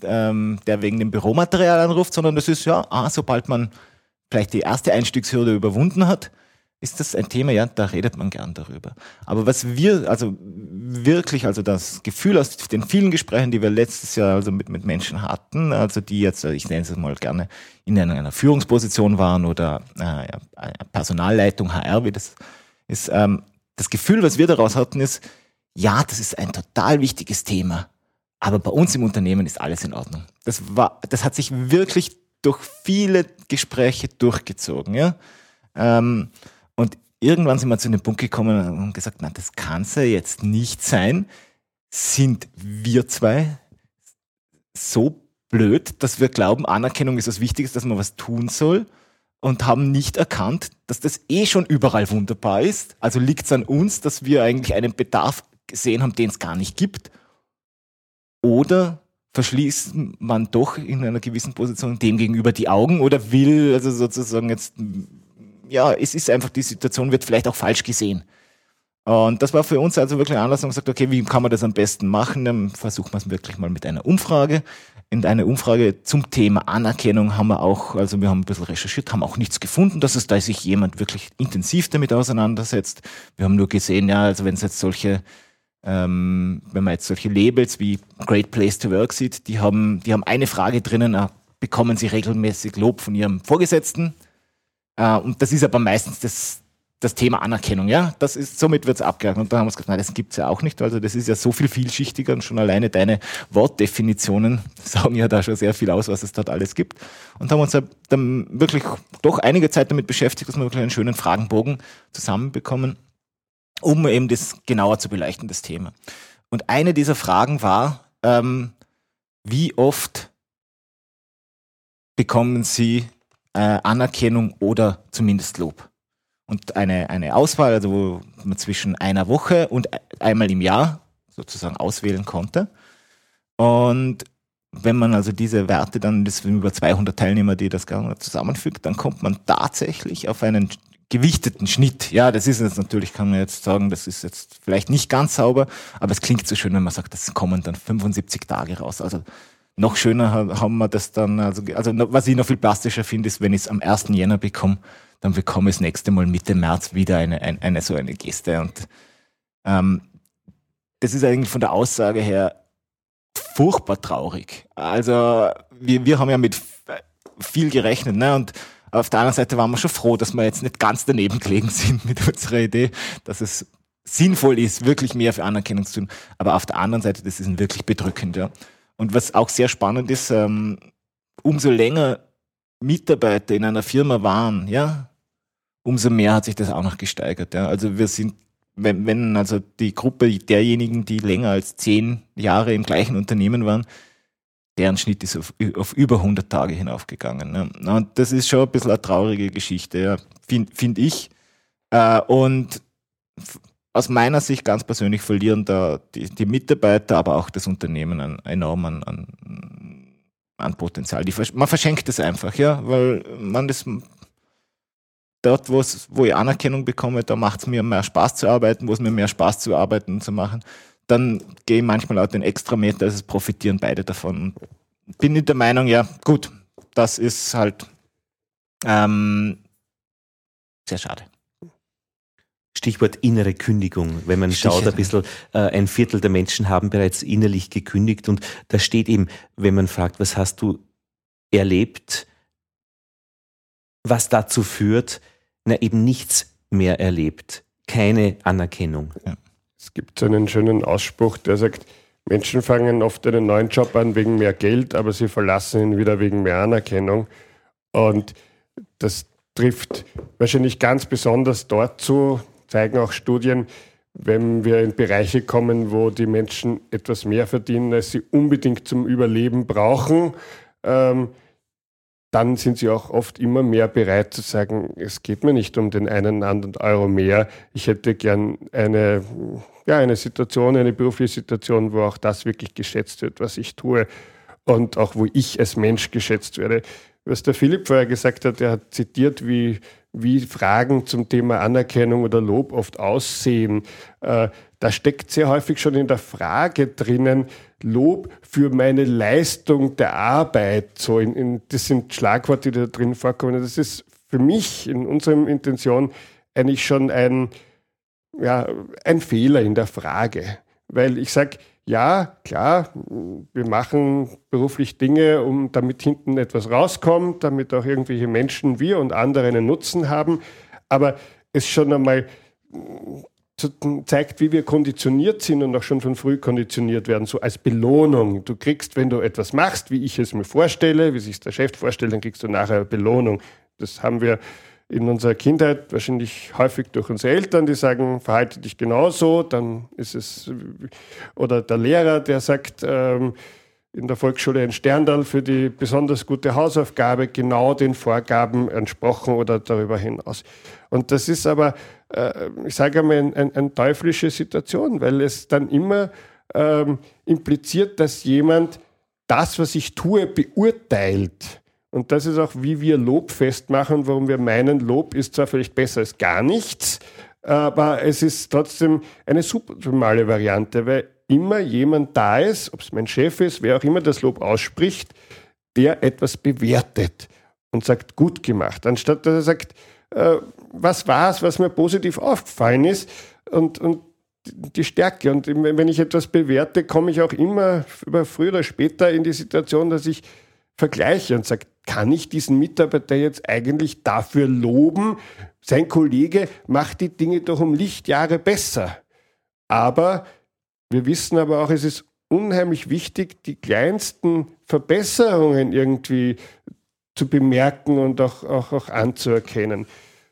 wegen dem Büromaterial anruft, sondern das ist sobald man vielleicht die erste Einstiegshürde überwunden hat, ist das ein Thema, ja, da redet man gern darüber. Aber was wir, also wirklich, also das Gefühl aus den vielen Gesprächen, die wir letztes Jahr also mit Menschen hatten, also die jetzt, ich nenne es mal gerne, in einer Führungsposition waren oder Personalleitung, HR, wie das ist, das Gefühl, was wir daraus hatten, ist, ja, das ist ein total wichtiges Thema, aber bei uns im Unternehmen ist alles in Ordnung. Das hat sich wirklich durch viele Gespräche durchgezogen, ja. Und irgendwann sind wir zu dem Punkt gekommen und gesagt, na, das kann's ja jetzt nicht sein. Sind wir zwei so blöd, dass wir glauben, Anerkennung ist was Wichtiges, dass man was tun soll und haben nicht erkannt, dass das schon überall wunderbar ist. Also liegt es an uns, dass wir eigentlich einen Bedarf gesehen haben, den es gar nicht gibt. Oder verschließt man doch in einer gewissen Position dem gegenüber die Augen oder will also sozusagen jetzt, ja, es ist einfach, die Situation wird vielleicht auch falsch gesehen. Und das war für uns also wirklich ein Anlass und gesagt, okay, wie kann man das am besten machen? Dann versuchen wir es wirklich mal mit einer Umfrage. In einer Umfrage zum Thema Anerkennung haben wir ein bisschen recherchiert, haben auch nichts gefunden, dass sich jemand wirklich intensiv damit auseinandersetzt. Wir haben nur gesehen, ja, also wenn man jetzt solche Labels wie Great Place to Work sieht, die haben eine Frage drinnen, bekommen sie regelmäßig Lob von ihrem Vorgesetzten? Und das ist aber meistens das Thema Anerkennung, ja. Somit wird es abgehakt. Und da haben wir gesagt, nein, das gibt's ja auch nicht. Also das ist ja so viel vielschichtiger und schon alleine deine Wortdefinitionen sagen ja da schon sehr viel aus, was es dort alles gibt. Und haben uns dann wirklich doch einige Zeit damit beschäftigt, dass wir wirklich einen schönen Fragenbogen zusammenbekommen, um eben das genauer zu beleuchten, das Thema. Und eine dieser Fragen war, wie oft bekommen Sie Anerkennung oder zumindest Lob? Und eine Auswahl, also wo man zwischen einer Woche und einmal im Jahr sozusagen auswählen konnte. Und wenn man also diese Werte dann, das sind über 200 Teilnehmer, die das zusammenfügt, dann kommt man tatsächlich auf einen gewichteten Schnitt. Ja, das ist jetzt natürlich, kann man jetzt sagen, das ist jetzt vielleicht nicht ganz sauber, aber es klingt so schön, wenn man sagt, das kommen dann 75 Tage raus. Also noch schöner haben wir das dann, also was ich noch viel plastischer finde, ist, wenn ich es am 1. Jänner bekomme, dann bekomme ich das nächste Mal Mitte März wieder eine so eine Geste. Und das ist eigentlich von der Aussage her furchtbar traurig. Also wir haben ja mit viel gerechnet, ne? Und auf der anderen Seite waren wir schon froh, dass wir jetzt nicht ganz daneben gelegen sind mit unserer Idee, dass es sinnvoll ist, wirklich mehr für Anerkennung zu tun. Aber auf der anderen Seite, das ist wirklich bedrückend, ja. Und was auch sehr spannend ist, umso länger Mitarbeiter in einer Firma waren, ja, umso mehr hat sich das auch noch gesteigert. Ja. Also wir sind, wenn also die Gruppe derjenigen, die länger als 10 Jahre im gleichen Unternehmen waren, deren Schnitt ist auf über 100 Tage hinaufgegangen. Ja. Und das ist schon ein bisschen eine traurige Geschichte, ja, find ich. Und aus meiner Sicht ganz persönlich verlieren da die Mitarbeiter, aber auch das Unternehmen enorm an an Potenzial. Man verschenkt es einfach, ja, weil man das dort, wo ich Anerkennung bekomme, da macht es mir mehr Spaß zu arbeiten, wo es mir mehr Spaß zu arbeiten und zu machen. Dann gehe ich manchmal auch den Extrameter, also es profitieren beide davon. Und bin ich der Meinung, ja, gut, das ist halt sehr schade. Stichwort innere Kündigung. Wenn man schaut, ein bisschen, 1/4 der Menschen haben bereits innerlich gekündigt und da steht eben, wenn man fragt, was hast du erlebt, was dazu führt, eben nichts mehr erlebt. Keine Anerkennung. Ja. Es gibt so einen schönen Ausspruch, der sagt, Menschen fangen oft einen neuen Job an wegen mehr Geld, aber sie verlassen ihn wieder wegen mehr Anerkennung. Und das trifft wahrscheinlich ganz besonders dort zu, zeigen auch Studien, wenn wir in Bereiche kommen, wo die Menschen etwas mehr verdienen, als sie unbedingt zum Überleben brauchen, dann sind sie auch oft immer mehr bereit zu sagen, es geht mir nicht um den einen anderen Euro mehr. Ich hätte gern eine Situation, eine berufliche Situation, wo auch das wirklich geschätzt wird, was ich tue und auch wo ich als Mensch geschätzt werde. Was der Philipp vorher gesagt hat, er hat zitiert, wie Fragen zum Thema Anerkennung oder Lob oft aussehen. Da steckt sehr häufig schon in der Frage drinnen, Lob für meine Leistung der Arbeit. Das sind Schlagworte, die da drin vorkommen. Das ist für mich in unserer Intention eigentlich schon ein Fehler in der Frage. Weil ich sage, ja, klar, wir machen beruflich Dinge, damit hinten etwas rauskommt, damit auch irgendwelche Menschen, wir und andere einen Nutzen haben. Aber es schon einmal zeigt, wie wir konditioniert sind und auch schon von früh konditioniert werden, so als Belohnung. Du kriegst, wenn du etwas machst, wie ich es mir vorstelle, wie sich der Chef vorstellt, dann kriegst du nachher eine Belohnung. Das haben wir in unserer Kindheit wahrscheinlich häufig durch unsere Eltern, die sagen, verhalte dich genauso, dann ist es, oder der Lehrer, der sagt, in der Volksschule ein Sterndal für die besonders gute Hausaufgabe, genau den Vorgaben entsprochen oder darüber hinaus. Und das ist aber, ich sage einmal, eine teuflische Situation, weil es dann immer impliziert, dass jemand das, was ich tue, beurteilt. Und das ist auch, wie wir Lob festmachen, warum wir meinen, Lob ist zwar vielleicht besser als gar nichts, aber es ist trotzdem eine suboptimale Variante, weil immer jemand da ist, ob es mein Chef ist, wer auch immer das Lob ausspricht, der etwas bewertet und sagt, gut gemacht, anstatt dass er sagt, was war es, was mir positiv aufgefallen ist und die Stärke. Und wenn ich etwas bewerte, komme ich auch immer früher oder später in die Situation, dass ich vergleiche und sage, kann ich diesen Mitarbeiter jetzt eigentlich dafür loben? Sein Kollege macht die Dinge doch um Lichtjahre besser. Aber wir wissen aber auch, es ist unheimlich wichtig, die kleinsten Verbesserungen irgendwie zu bemerken und auch anzuerkennen.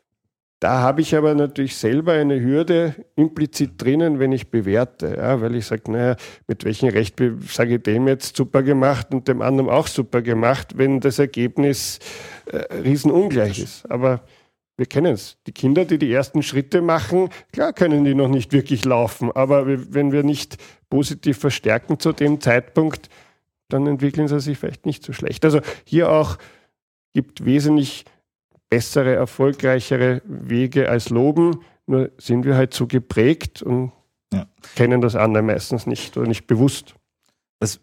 Da habe ich aber natürlich selber eine Hürde implizit drinnen, wenn ich bewerte, ja, weil ich sage, naja, mit welchem Recht sage ich dem jetzt super gemacht und dem anderen auch super gemacht, wenn das Ergebnis riesenungleich ist. Aber wir kennen es. Die Kinder, die ersten Schritte machen, klar können die noch nicht wirklich laufen, aber wenn wir nicht positiv verstärken zu dem Zeitpunkt, dann entwickeln sie sich vielleicht nicht so schlecht. Also hier auch gibt wesentlich bessere, erfolgreichere Wege als Loben, nur sind wir halt so geprägt und kennen das andere meistens nicht oder nicht bewusst. Was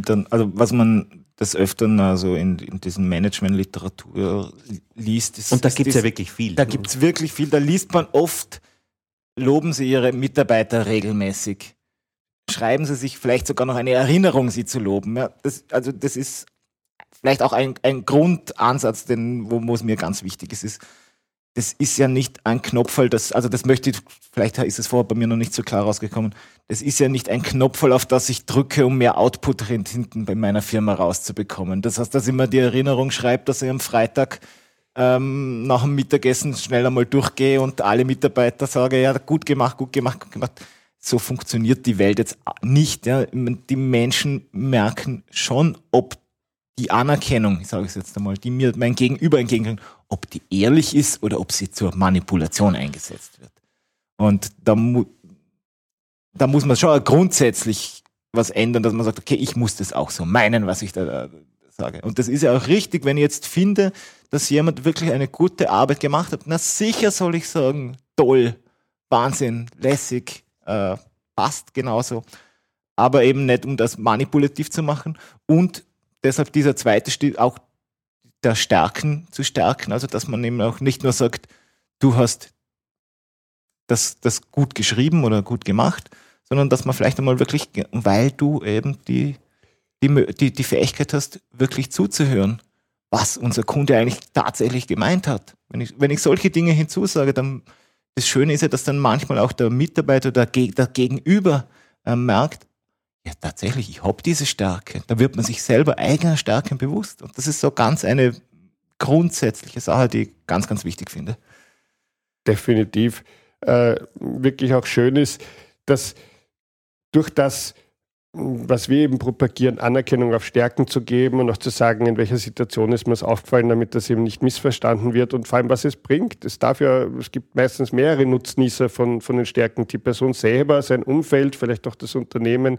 man des Öfteren also in diesen Management-Literatur liest. Und da gibt es ja wirklich viel. Da gibt es wirklich viel. Da liest man oft, loben Sie Ihre Mitarbeiter regelmäßig. Schreiben Sie sich vielleicht sogar noch eine Erinnerung, sie zu loben. Ja, das ist vielleicht auch ein Grundansatz, wo es mir ganz wichtig ist. Das ist ja nicht ein Knopfall, das möchte ich, vielleicht ist es vorher bei mir noch nicht so klar rausgekommen, das ist ja nicht ein Knopfall, auf das ich drücke, um mehr Output hinten bei meiner Firma rauszubekommen. Das heißt, dass ich mir die Erinnerung schreibe, dass ich am Freitag nach dem Mittagessen schnell einmal durchgehe und alle Mitarbeiter sage, ja, gut gemacht. So funktioniert die Welt jetzt nicht. Ja. Die Menschen merken schon, ob die Anerkennung, ich sage es jetzt einmal, die mir mein Gegenüber entgegenbringt, ob die ehrlich ist oder ob sie zur Manipulation eingesetzt wird. Und da muss man schon grundsätzlich was ändern, dass man sagt, okay, ich muss das auch so meinen, was ich da sage. Und das ist ja auch richtig, wenn ich jetzt finde, dass jemand wirklich eine gute Arbeit gemacht hat. Na sicher soll ich sagen, toll, Wahnsinn, lässig, passt genauso. Aber eben nicht, um das manipulativ zu machen. Und deshalb dieser zweite Stil auch der Stärken zu stärken. Also dass man eben auch nicht nur sagt, du hast das gut geschrieben oder gut gemacht, sondern dass man vielleicht einmal wirklich, weil du eben die Fähigkeit hast, wirklich zuzuhören, was unser Kunde eigentlich tatsächlich gemeint hat. Wenn ich solche Dinge hinzusage, dann das Schöne ist ja, dass dann manchmal auch der Mitarbeiter oder der Gegenüber merkt, ja tatsächlich, ich habe diese Stärke. Da wird man sich selber eigener Stärken bewusst. Und das ist so ganz eine grundsätzliche Sache, die ich ganz, ganz wichtig finde. Definitiv. Wirklich auch schön ist, dass durch das, was wir eben propagieren, Anerkennung auf Stärken zu geben und auch zu sagen, in welcher Situation ist mir es aufgefallen, damit das eben nicht missverstanden wird und vor allem, was es bringt. Es gibt meistens mehrere Nutznießer von den Stärken, die Person selber, sein Umfeld, vielleicht auch das Unternehmen.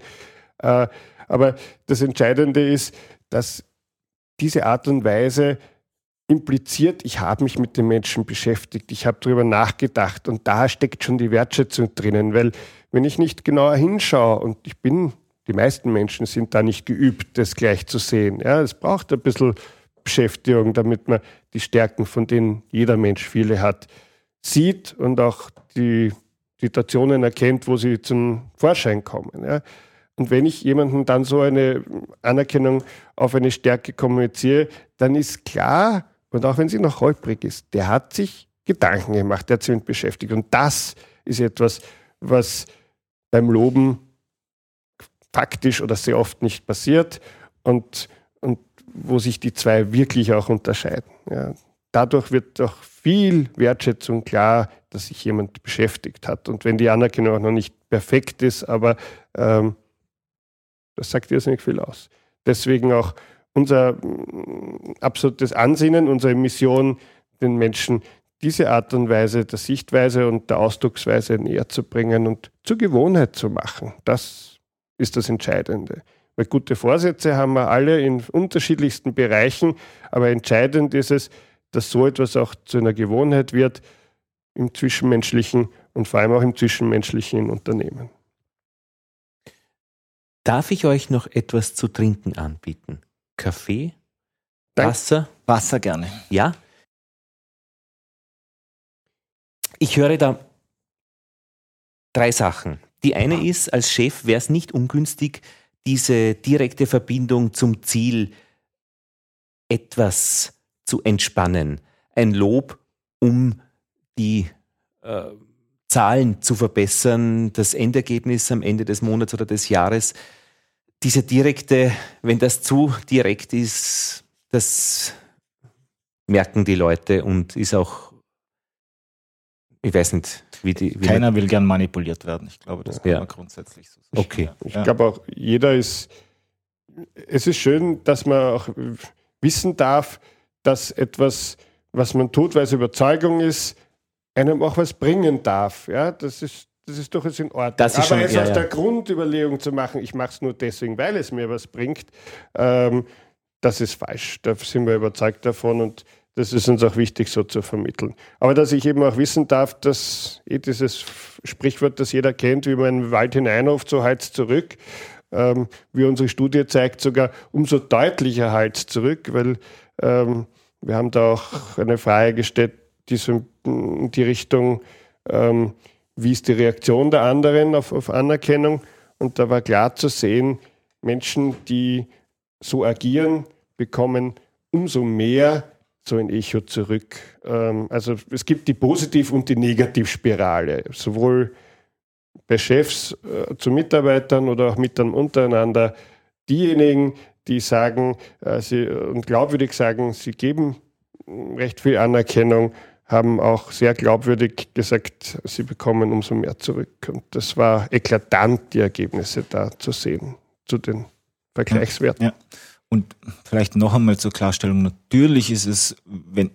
Aber das Entscheidende ist, dass diese Art und Weise impliziert, ich habe mich mit den Menschen beschäftigt, ich habe darüber nachgedacht und da steckt schon die Wertschätzung drinnen, weil wenn ich nicht genauer hinschaue und die meisten Menschen sind da nicht geübt, das gleich zu sehen. Ja, es braucht ein bisschen Beschäftigung, damit man die Stärken, von denen jeder Mensch viele hat, sieht und auch die Situationen erkennt, wo sie zum Vorschein kommen. Ja. Und wenn ich jemandem dann so eine Anerkennung auf eine Stärke kommuniziere, dann ist klar, und auch wenn sie noch holprig ist, der hat sich Gedanken gemacht, der hat sich damit beschäftigt. Und das ist etwas, was beim Loben faktisch oder sehr oft nicht passiert und wo sich die zwei wirklich auch unterscheiden. Ja. Dadurch wird auch viel Wertschätzung klar, dass sich jemand beschäftigt hat. Und wenn die Anerkennung auch noch nicht perfekt ist, aber das sagt irrsinnig viel aus. Deswegen auch unser absolutes Ansinnen, unsere Mission, den Menschen diese Art und Weise der Sichtweise und der Ausdrucksweise näher zu bringen und zur Gewohnheit zu machen. Das ist das Entscheidende. Weil gute Vorsätze haben wir alle in unterschiedlichsten Bereichen, aber entscheidend ist es, dass so etwas auch zu einer Gewohnheit wird im Zwischenmenschlichen und vor allem auch im Zwischenmenschlichen Unternehmen. Darf ich euch noch etwas zu trinken anbieten? Kaffee? Wasser? Wasser gerne. Ja? Ich höre da 3 Sachen. Die eine ist, als Chef wäre es nicht ungünstig, diese direkte Verbindung zum Ziel etwas zu entspannen. Ein Lob, um die Zahlen zu verbessern, das Endergebnis am Ende des Monats oder des Jahres. Diese direkte, wenn das zu direkt ist, das merken die Leute und ist auch, ich weiß nicht, Keiner will gern manipuliert werden. Ich glaube, das kann man grundsätzlich so sagen. Okay. Ich glaube auch, es ist schön, dass man auch wissen darf, dass etwas, was man tut, weil es Überzeugung ist, einem auch was bringen darf. Ja, das ist durchaus in Ordnung. Das ist aber schon, jetzt aus der Grundüberlegung zu machen, ich mache es nur deswegen, weil es mir was bringt, das ist falsch. Da sind wir überzeugt davon und das ist uns auch wichtig, so zu vermitteln. Aber dass ich eben auch wissen darf, dass dieses Sprichwort, das jeder kennt, wie man in den Wald hineinruft, so heizt zurück, wie unsere Studie zeigt, sogar umso deutlicher heizt zurück, weil wir haben da auch eine Frage gestellt, die so in die Richtung, wie ist die Reaktion der anderen auf Anerkennung? Und da war klar zu sehen, Menschen, die so agieren, bekommen umso mehr so ein Echo zurück. Also es gibt die Positiv- und die Negativspirale, sowohl bei Chefs zu Mitarbeitern oder auch untereinander. Diejenigen, die sagen und glaubwürdig sagen, sie geben recht viel Anerkennung, haben auch sehr glaubwürdig gesagt, sie bekommen umso mehr zurück. Und das war eklatant, die Ergebnisse da zu sehen, zu den Vergleichswerten. Ja. Und vielleicht noch einmal zur Klarstellung, natürlich ist es, wenn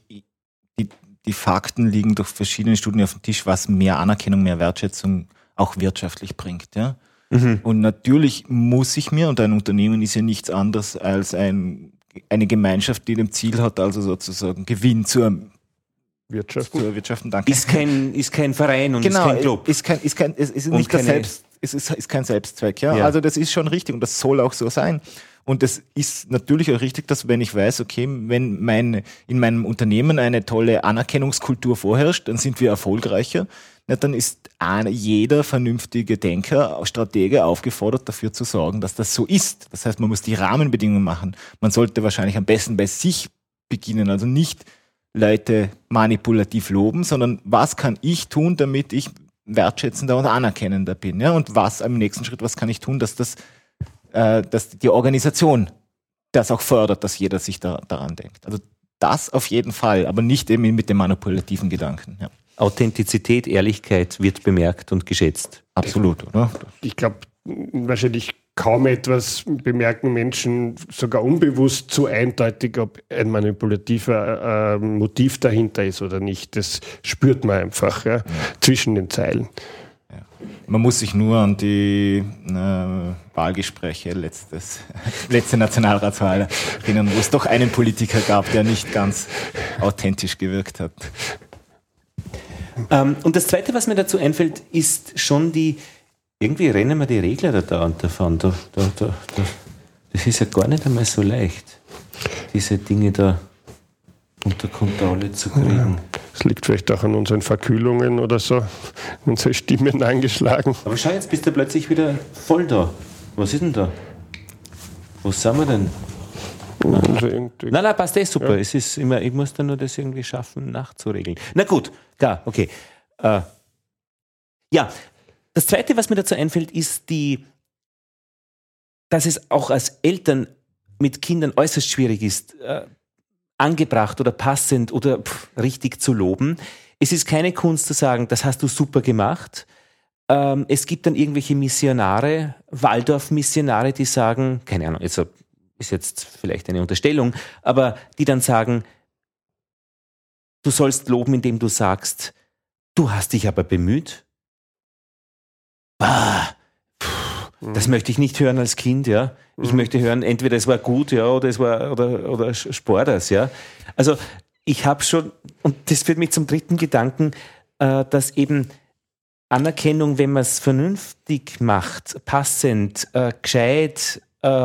die Fakten liegen durch verschiedene Studien auf dem Tisch, was mehr Anerkennung, mehr Wertschätzung auch wirtschaftlich bringt. Ja? Mhm. Und natürlich muss ich mir, und ein Unternehmen ist ja nichts anderes als ein eine Gemeinschaft, die dem Ziel hat, also sozusagen Gewinn zur Wirtschaft. Danke. Ist kein Verein und ist kein Club. Es ist kein Selbstzweck. Ja? Also das ist schon richtig und das soll auch so sein. Und es ist natürlich auch richtig, dass wenn ich weiß, okay, wenn in meinem Unternehmen eine tolle Anerkennungskultur vorherrscht, dann sind wir erfolgreicher. Ja, dann ist jeder vernünftige Denker, Stratege aufgefordert, dafür zu sorgen, dass das so ist. Das heißt, man muss die Rahmenbedingungen machen. Man sollte wahrscheinlich am besten bei sich beginnen, also nicht Leute manipulativ loben, sondern was kann ich tun, damit ich wertschätzender und anerkennender bin? Ja? Und was im nächsten Schritt, was kann ich tun, dass die Organisation das auch fördert, dass jeder sich daran denkt. Also das auf jeden Fall, aber nicht eben mit dem manipulativen Gedanken. Ja. Authentizität, Ehrlichkeit wird bemerkt und geschätzt. Absolut, oder? Ich glaube, wahrscheinlich kaum etwas bemerken Menschen sogar unbewusst so eindeutig, ob ein manipulativer Motiv dahinter ist oder nicht. Das spürt man einfach zwischen den Zeilen. Ja. Man muss sich nur an die Wahlgespräche, letzte Nationalratswahl erinnern, wo es doch einen Politiker gab, der nicht ganz authentisch gewirkt hat. Und das Zweite, was mir dazu einfällt, ist schon irgendwie rennen mir die Regler da dauernd davon. Das ist ja gar nicht einmal so leicht, diese Dinge da unter Kontrolle zu kriegen. Das liegt vielleicht auch an unseren Verkühlungen oder so, unsere Stimmen angeschlagen. Aber schau, jetzt bist du plötzlich wieder voll da. Was ist denn da? Wo sind wir denn? Nein, passt super. Ja. Es ist immer, ich muss dann nur das irgendwie schaffen, nachzuregeln. Na gut, klar, okay. Ja, das Zweite, was mir dazu einfällt, ist dass es auch als Eltern mit Kindern äußerst schwierig ist, angebracht oder passend oder richtig zu loben. Es ist keine Kunst zu sagen, das hast du super gemacht. Es gibt dann irgendwelche Missionare, Waldorf-Missionare, die sagen, keine Ahnung, also ist jetzt vielleicht eine Unterstellung, aber die dann sagen, du sollst loben, indem du sagst, du hast dich aber bemüht. Das möchte ich nicht hören als Kind, ja. Ich möchte hören, entweder es war gut, ja, oder es war oder Sporders, ja. Also ich habe schon, und das führt mich zum dritten Gedanken, dass eben Anerkennung, wenn man es vernünftig macht, passend, gescheit,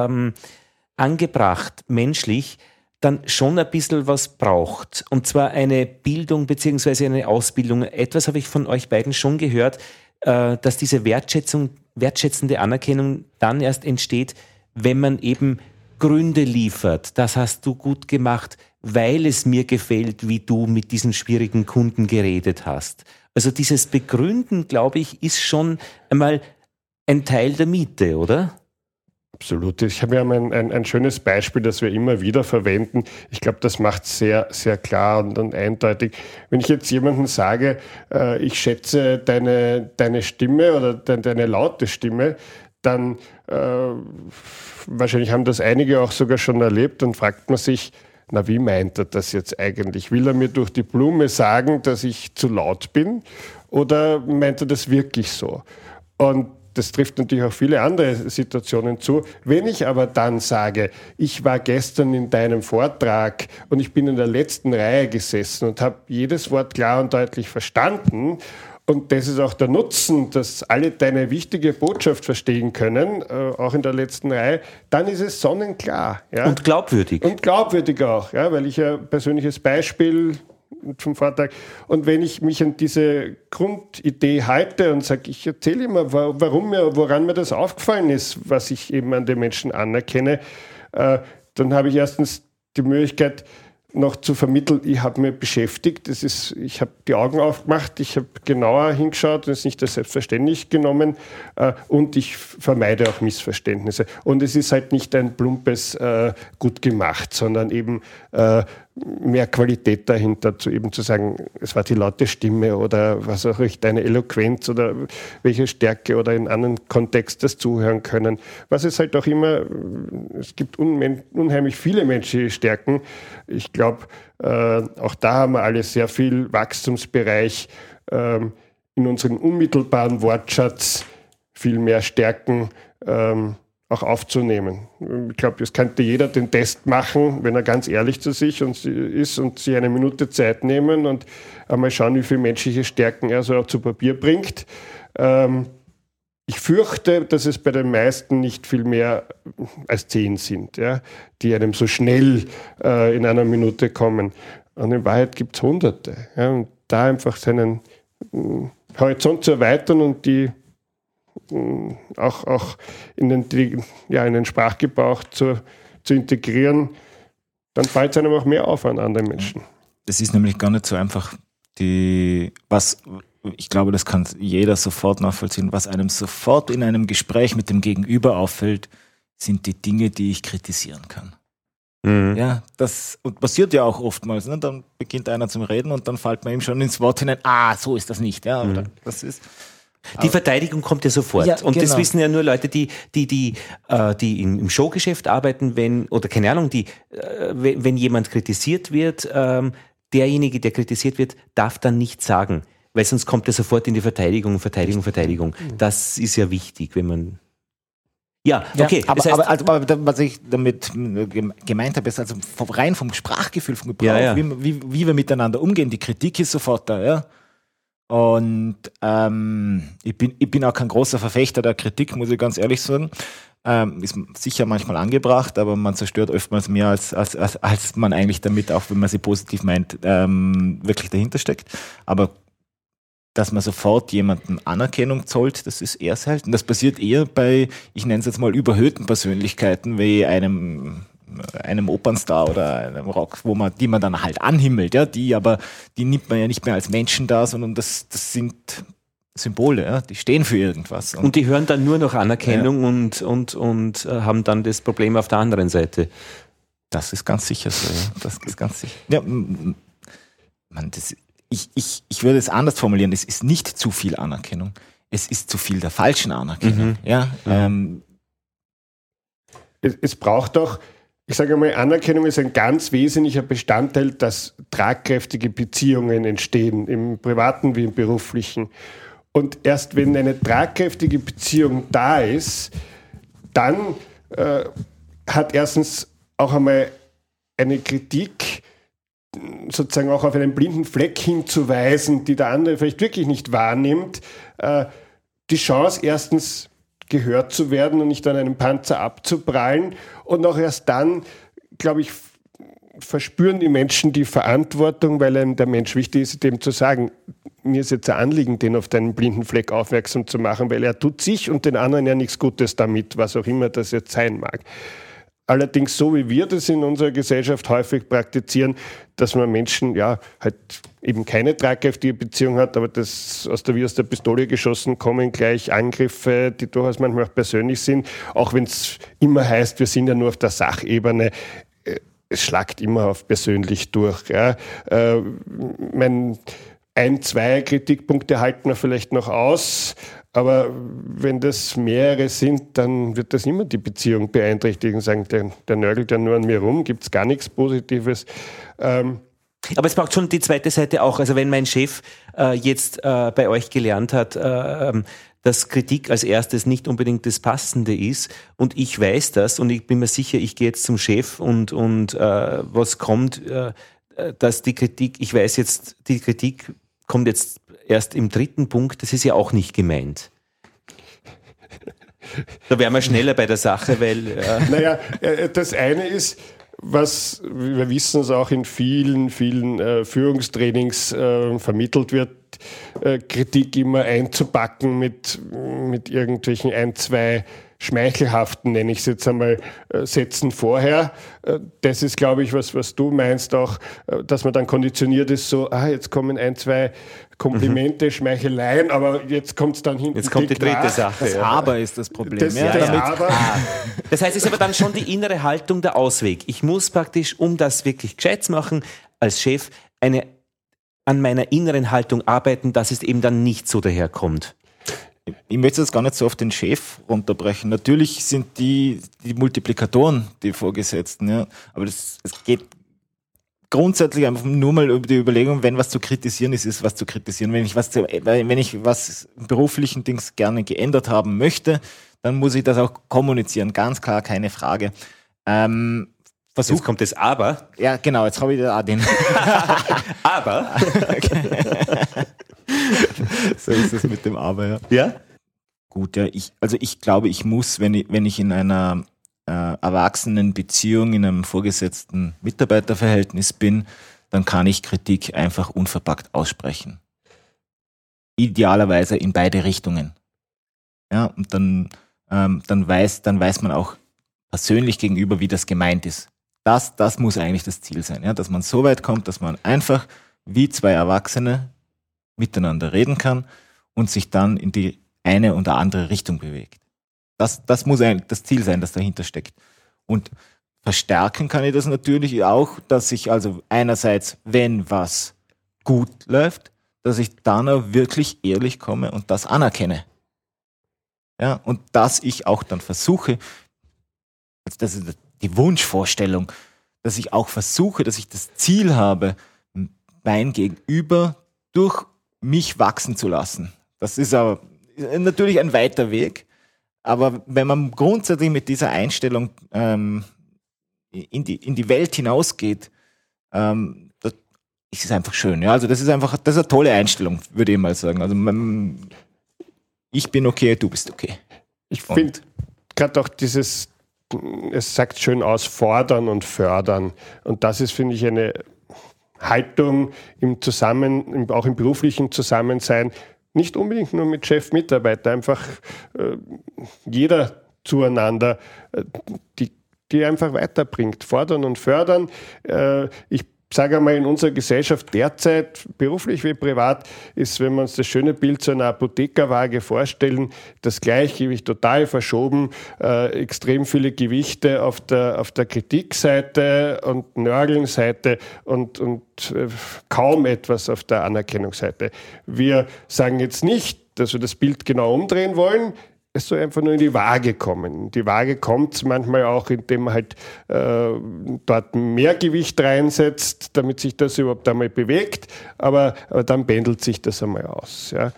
angebracht, menschlich, dann schon ein bisschen was braucht. Und zwar eine Bildung bzw. eine Ausbildung. Etwas habe ich von euch beiden schon gehört, dass diese wertschätzende Anerkennung dann erst entsteht, wenn man eben Gründe liefert. Das hast du gut gemacht, weil es mir gefällt, wie du mit diesen schwierigen Kunden geredet hast. Also dieses Begründen, glaube ich, ist schon einmal ein Teil der Miete, oder? Absolut. Ich habe ja ein schönes Beispiel, das wir immer wieder verwenden. Ich glaube, das macht sehr, sehr klar und eindeutig. Wenn ich jetzt jemandem sage, ich schätze deine Stimme oder deine laute Stimme, dann wahrscheinlich haben das einige auch sogar schon erlebt, dann fragt man sich, na, wie meint er das jetzt eigentlich? Will er mir durch die Blume sagen, dass ich zu laut bin? Oder meint er das wirklich so? Und das trifft natürlich auch viele andere Situationen zu. Wenn ich aber dann sage, ich war gestern in deinem Vortrag und ich bin in der letzten Reihe gesessen und habe jedes Wort klar und deutlich verstanden, und das ist auch der Nutzen, dass alle deine wichtige Botschaft verstehen können, auch in der letzten Reihe, dann ist es sonnenklar. Ja? Und glaubwürdig. Und glaubwürdig auch, ja? Weil ich ja persönliches Beispiel vom Vortrag. Und wenn ich mich an diese Grundidee halte und sage, ich erzähle immer, woran mir das aufgefallen ist, was ich eben an den Menschen anerkenne, dann habe ich erstens die Möglichkeit, noch zu vermitteln, ich habe mich beschäftigt, ich habe die Augen aufgemacht, ich habe genauer hingeschaut und es nicht als selbstverständlich genommen und ich vermeide auch Missverständnisse. Und es ist halt nicht ein plumpes gut gemacht, sondern eben mehr Qualität dahinter, eben zu sagen, es war die laute Stimme oder was auch immer, deine Eloquenz oder welche Stärke oder in anderen Kontext das Zuhören können. Was es halt auch immer, es gibt unheimlich viele menschliche Stärken. Ich glaube, auch da haben wir alle sehr viel Wachstumsbereich in unserem unmittelbaren Wortschatz, viel mehr Stärken auch aufzunehmen. Ich glaube, das könnte jeder den Test machen, wenn er ganz ehrlich zu sich ist und sich eine Minute Zeit nehmen und einmal schauen, wie viele menschliche Stärken er so zu Papier bringt. Ich fürchte, dass es bei den meisten nicht viel mehr als 10 sind, ja, die einem so schnell in einer Minute kommen. Und in Wahrheit gibt es Hunderte. Ja, und da einfach seinen Horizont zu erweitern und die auch in den Sprachgebrauch zu integrieren, dann fällt es einem auch mehr auf an anderen Menschen. Das ist nämlich gar nicht so einfach. Ich glaube, das kann jeder sofort nachvollziehen. Was einem sofort in einem Gespräch mit dem Gegenüber auffällt, sind die Dinge, die ich kritisieren kann. Mhm. Ja, das passiert ja auch oftmals. Ne? Dann beginnt einer zum Reden und dann fällt man ihm schon ins Wort hinein. So ist das nicht. Ja, oder das ist. Die Verteidigung kommt ja sofort. Ja, und das wissen ja nur Leute, die im Showgeschäft arbeiten, wenn jemand kritisiert wird, derjenige, der kritisiert wird, darf dann nichts sagen. Weil sonst kommt er sofort in die Verteidigung. Das ist ja wichtig, wenn man... Ja, okay. Aber was ich damit gemeint habe, ist also rein vom Sprachgefühl, vom Gebrauch, wie wir miteinander umgehen. Die Kritik ist sofort da, ja. Und ich bin auch kein großer Verfechter der Kritik, muss ich ganz ehrlich sagen. Ist sicher manchmal angebracht, aber man zerstört oftmals mehr, als man eigentlich damit, auch wenn man sie positiv meint, wirklich dahinter steckt. Aber dass man sofort jemandem Anerkennung zollt, das ist eher selten. Das passiert eher bei, ich nenne es jetzt mal, überhöhten Persönlichkeiten, wie einem Opernstar oder einem Rock, die man dann halt anhimmelt, ja, die nimmt man ja nicht mehr als Menschen da, sondern das sind Symbole, ja, die stehen für irgendwas. Und die hören dann nur noch Anerkennung und haben dann das Problem auf der anderen Seite. Das ist ganz sicher so, ja. Das ist ganz sicher. Ja, ich würde es anders formulieren, es ist nicht zu viel Anerkennung, es ist zu viel der falschen Anerkennung. Ja, Es braucht auch, ich sage mal, Anerkennung ist ein ganz wesentlicher Bestandteil, dass tragkräftige Beziehungen entstehen, im Privaten wie im Beruflichen. Und erst wenn eine tragkräftige Beziehung da ist, dann hat erstens auch einmal eine Kritik sozusagen auch auf einen blinden Fleck hinzuweisen, die der andere vielleicht wirklich nicht wahrnimmt, die Chance erstens gehört zu werden und nicht an einem Panzer abzuprallen. Und auch erst dann, glaube ich, verspüren die Menschen die Verantwortung, weil einem der Mensch wichtig ist, dem zu sagen, mir ist jetzt ein Anliegen, den auf deinen blinden Fleck aufmerksam zu machen, weil er tut sich und den anderen ja nichts Gutes damit, was auch immer das jetzt sein mag. Allerdings, so wie wir das in unserer Gesellschaft häufig praktizieren, dass man Menschen halt eben keine tragkräftige Beziehung hat, aber das wie aus der Pistole geschossen kommen gleich Angriffe, die durchaus manchmal auch persönlich sind, auch wenn es immer heißt, wir sind ja nur auf der Sachebene. Es schlagt immer auf persönlich durch. Ja. 1-2 Kritikpunkte halten wir vielleicht noch aus, aber wenn das mehrere sind, dann wird das immer die Beziehung beeinträchtigen und sagen, der nörgelt ja nur an mir rum, gibt es gar nichts Positives. Aber es braucht schon die zweite Seite auch. Also wenn mein Chef jetzt bei euch gelernt hat, dass Kritik als erstes nicht unbedingt das Passende ist und ich weiß das und ich bin mir sicher, ich gehe jetzt zum Chef und was kommt, dass die Kritik, ich weiß jetzt, die Kritik kommt jetzt erst im 3. Punkt, das ist ja auch nicht gemeint. Da wären wir schneller bei der Sache, weil... Naja, das eine ist, was wir wissen es auch in vielen Führungstrainings vermittelt wird, Kritik immer einzupacken mit irgendwelchen 1-2 schmeichelhaften, nenne ich es jetzt einmal, Sätzen vorher. Das ist, glaube ich, was du meinst auch, dass man dann konditioniert ist, so, jetzt kommen 1-2 Komplimente, Schmeicheleien, aber jetzt kommt es dann hinten. Jetzt kommt die dritte Sache. Das Aber ist das Problem. Das heißt, es ist aber dann schon die innere Haltung der Ausweg. Ich muss praktisch, um das wirklich gescheit zu machen, als Chef an meiner inneren Haltung arbeiten, dass es eben dann nicht so daherkommt. Ich möchte das gar nicht so auf den Chef runterbrechen. Natürlich sind die Multiplikatoren die Vorgesetzten, ja. Aber es geht grundsätzlich einfach nur mal über die Überlegung, wenn was zu kritisieren ist, ist was zu kritisieren. Wenn ich was im beruflichen Dings gerne geändert haben möchte, dann muss ich das auch kommunizieren. Ganz klar, keine Frage. Jetzt kommt das Aber. Ja, genau, jetzt habe ich da den. Aber. So ist es mit dem Aber, ja. Ja? Gut, ja, ich glaube, ich muss, wenn ich in einer Erwachsenenbeziehung, in einem vorgesetzten Mitarbeiterverhältnis bin, dann kann ich Kritik einfach unverpackt aussprechen. Idealerweise in beide Richtungen. Ja, und dann weiß man auch persönlich gegenüber, wie das gemeint ist. Das muss eigentlich das Ziel sein, ja, dass man so weit kommt, dass man einfach wie zwei Erwachsene miteinander reden kann und sich dann in die eine oder andere Richtung bewegt. Das muss eigentlich das Ziel sein, das dahinter steckt. Und verstärken kann ich das natürlich auch, dass ich also einerseits, wenn was gut läuft, dass ich dann auch wirklich ehrlich komme und das anerkenne. Ja, und dass ich auch dann versuche, das ist die Wunschvorstellung, dass ich auch versuche, dass ich das Ziel habe, mein Gegenüber durch mich wachsen zu lassen. Das ist aber natürlich ein weiter Weg, aber wenn man grundsätzlich mit dieser Einstellung in die Welt hinausgeht, das ist einfach schön. Ja? Also das ist eine tolle Einstellung, würde ich mal sagen. Also ich bin okay, du bist okay. Ich finde gerade auch es sagt schön aus, fordern und fördern. Und das ist, finde ich, eine Haltung auch im beruflichen Zusammensein, nicht unbedingt nur mit Chef, Mitarbeiter, einfach jeder zueinander, die einfach weiterbringt. Fordern und fördern. Ich sage einmal, in unserer Gesellschaft derzeit, beruflich wie privat, ist, wenn wir uns das schöne Bild zu einer Apothekerwaage vorstellen, das Gleichgewicht total verschoben, extrem viele Gewichte auf der Kritikseite und Nörgelnseite und kaum etwas auf der Anerkennungsseite. Wir sagen jetzt nicht, dass wir das Bild genau umdrehen wollen. Es soll einfach nur in die Waage kommen. Die Waage kommt manchmal auch, indem man halt dort mehr Gewicht reinsetzt, damit sich das überhaupt einmal bewegt, aber dann pendelt sich das einmal aus. Ja.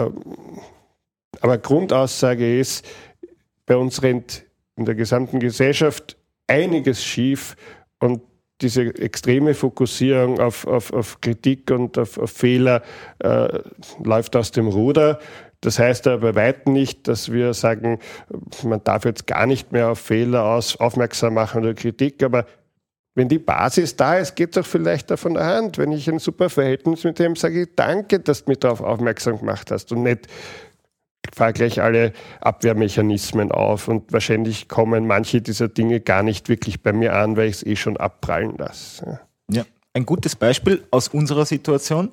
Aber Grundaussage ist, bei uns rennt in der gesamten Gesellschaft einiges schief und diese extreme Fokussierung auf Kritik und auf Fehler läuft aus dem Ruder. Das heißt aber bei weitem nicht, dass wir sagen, man darf jetzt gar nicht mehr auf Fehler aufmerksam machen oder Kritik, aber wenn die Basis da ist, geht es auch vielleicht von der Hand. Wenn ich ein super Verhältnis mit dem sage, danke, dass du mich darauf aufmerksam gemacht hast und nicht fahre gleich alle Abwehrmechanismen auf und wahrscheinlich kommen manche dieser Dinge gar nicht wirklich bei mir an, weil ich es schon abprallen lasse. Ja, ein gutes Beispiel aus unserer Situation.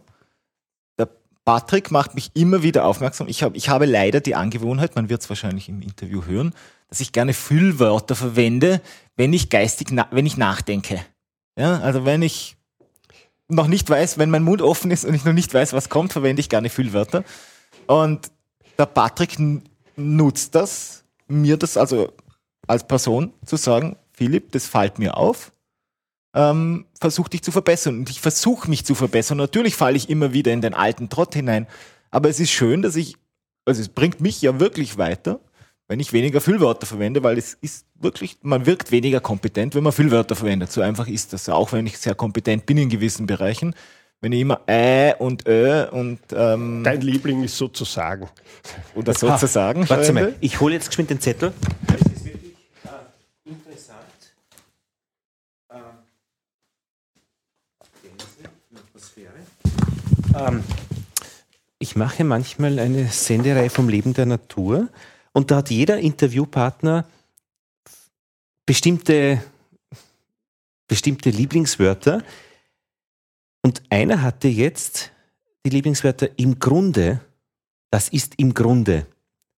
Patrick macht mich immer wieder aufmerksam. Ich habe leider die Angewohnheit, man wird es wahrscheinlich im Interview hören, dass ich gerne Füllwörter verwende, wenn ich nachdenke. Ja, also wenn ich noch nicht weiß, wenn mein Mund offen ist und ich noch nicht weiß, was kommt, verwende ich gerne Füllwörter. Und der Patrick nutzt das, mir das also als Person zu sagen, Philipp, das fällt mir auf. Versuch dich zu verbessern. Und ich versuche mich zu verbessern. Natürlich falle ich immer wieder in den alten Trott hinein. Aber es ist schön, also es bringt mich ja wirklich weiter, wenn ich weniger Füllwörter verwende, weil es ist wirklich, man wirkt weniger kompetent, wenn man Füllwörter verwendet. So einfach ist das. Auch wenn ich sehr kompetent bin in gewissen Bereichen. Wenn ich immer und Dein Liebling ist sozusagen. Oder sozusagen. Warte mal, ich hole jetzt geschwind den Zettel. Das ist wirklich interessant. Ich mache manchmal eine Sendereihe vom Leben der Natur und da hat jeder Interviewpartner bestimmte Lieblingswörter und einer hatte jetzt die Lieblingswörter im Grunde, das ist im Grunde.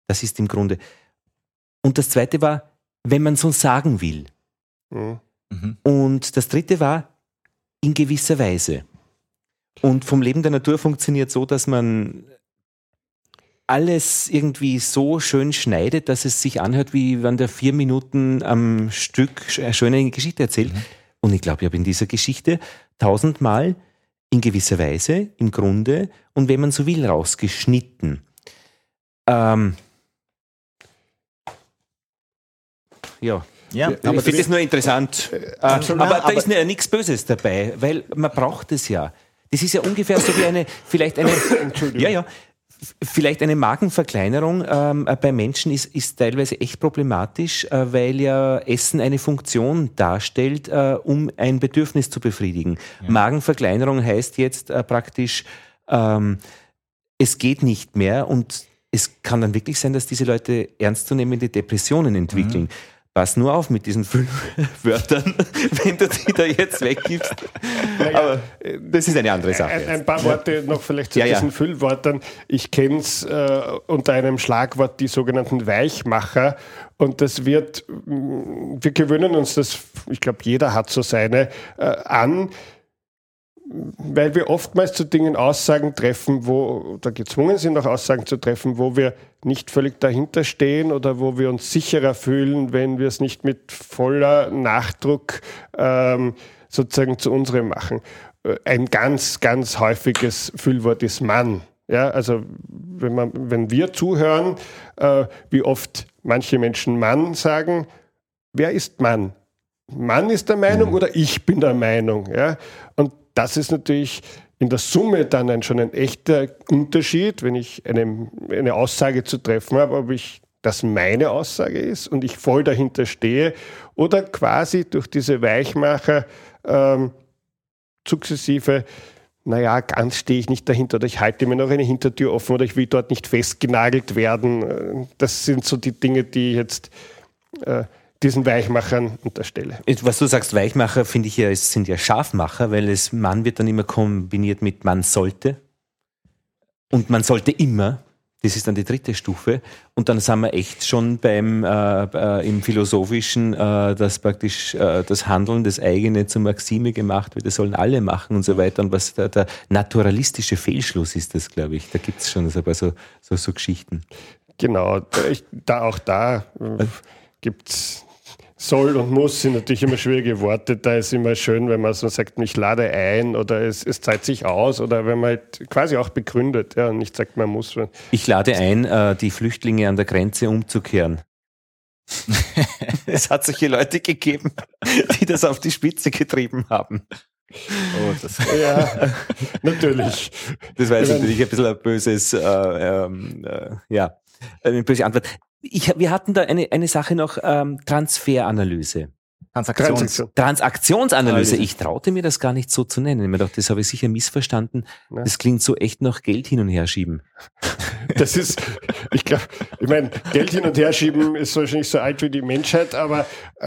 Und das zweite war, wenn man so sagen will. Mhm. Und das dritte war, in gewisser Weise. Und vom Leben der Natur funktioniert so, dass man alles irgendwie so schön schneidet, dass es sich anhört, wie wenn der 4 Minuten am Stück eine schöne Geschichte erzählt. Und ich glaube, ich habe in dieser Geschichte tausendmal in gewisser Weise, im Grunde, und wenn man so will, rausgeschnitten. Ja, aber ich finde das nur interessant. Aber da ist ja nichts Böses dabei, weil man braucht es ja. Das ist ja ungefähr so wie vielleicht eine Magenverkleinerung bei Menschen ist teilweise echt problematisch, weil ja Essen eine Funktion darstellt, um ein Bedürfnis zu befriedigen. Ja. Magenverkleinerung heißt jetzt praktisch, es geht nicht mehr, und es kann dann wirklich sein, dass diese Leute ernstzunehmende Depressionen entwickeln. Mhm. Pass nur auf mit diesen 5 Wörtern, wenn du die da jetzt weggibst. Aber das ist eine andere Sache. Ein paar Worte noch vielleicht zu diesen Füllwörtern. Ich kenne es unter einem Schlagwort, die sogenannten Weichmacher. Und das wir gewöhnen uns das, ich glaube, jeder hat so seine, an, weil wir oftmals zu Dingen Aussagen treffen, oder gezwungen sind, auch Aussagen zu treffen, wo wir nicht völlig dahinter stehen oder wo wir uns sicherer fühlen, wenn wir es nicht mit voller Nachdruck sozusagen zu unserem machen. Ein ganz, ganz häufiges Füllwort ist Mann. Ja, also wenn wir zuhören, wie oft manche Menschen Mann sagen, wer ist Mann? Mann ist der Meinung oder ich bin der Meinung? Ja? Und das ist natürlich in der Summe dann schon ein echter Unterschied, wenn ich eine Aussage zu treffen habe, ob das meine Aussage ist und ich voll dahinter stehe oder quasi durch diese Weichmacher sukzessive, ganz stehe ich nicht dahinter oder ich halte mir noch eine Hintertür offen oder ich will dort nicht festgenagelt werden. Das sind so die Dinge, die ich jetzt diesen Weichmachern unterstelle. Was du sagst, Weichmacher, finde ich ja, es sind ja Scharfmacher, weil Mann wird dann immer kombiniert mit man sollte. Und man sollte immer, das ist dann die 3. Stufe. Und dann sind wir echt schon im Philosophischen, dass praktisch das Handeln, das eigene zur Maxime gemacht wird, das sollen alle machen und so weiter. Und was der naturalistische Fehlschluss ist das, glaube ich. Da gibt es schon so Geschichten. Genau, da gibt es soll und muss sind natürlich immer schwierige Worte. Da ist immer schön, wenn man so sagt, ich lade ein oder es zahlt sich aus oder wenn man halt quasi auch begründet und nicht sagt, man muss. Ich lade ein, die Flüchtlinge an der Grenze umzukehren. Es hat solche Leute gegeben, die das auf die Spitze getrieben haben. Ja, natürlich. Das war jetzt natürlich ein bisschen ein böses, eine böse Antwort. Wir hatten da eine Sache noch, Transferanalyse. Transaktionsanalyse. Ich traute mir das gar nicht so zu nennen. Ich mir dachte, das habe ich sicher missverstanden. Ja. Das klingt so echt nach Geld hin und her schieben. Das ist, Geld hin und her schieben ist wahrscheinlich so alt wie die Menschheit, aber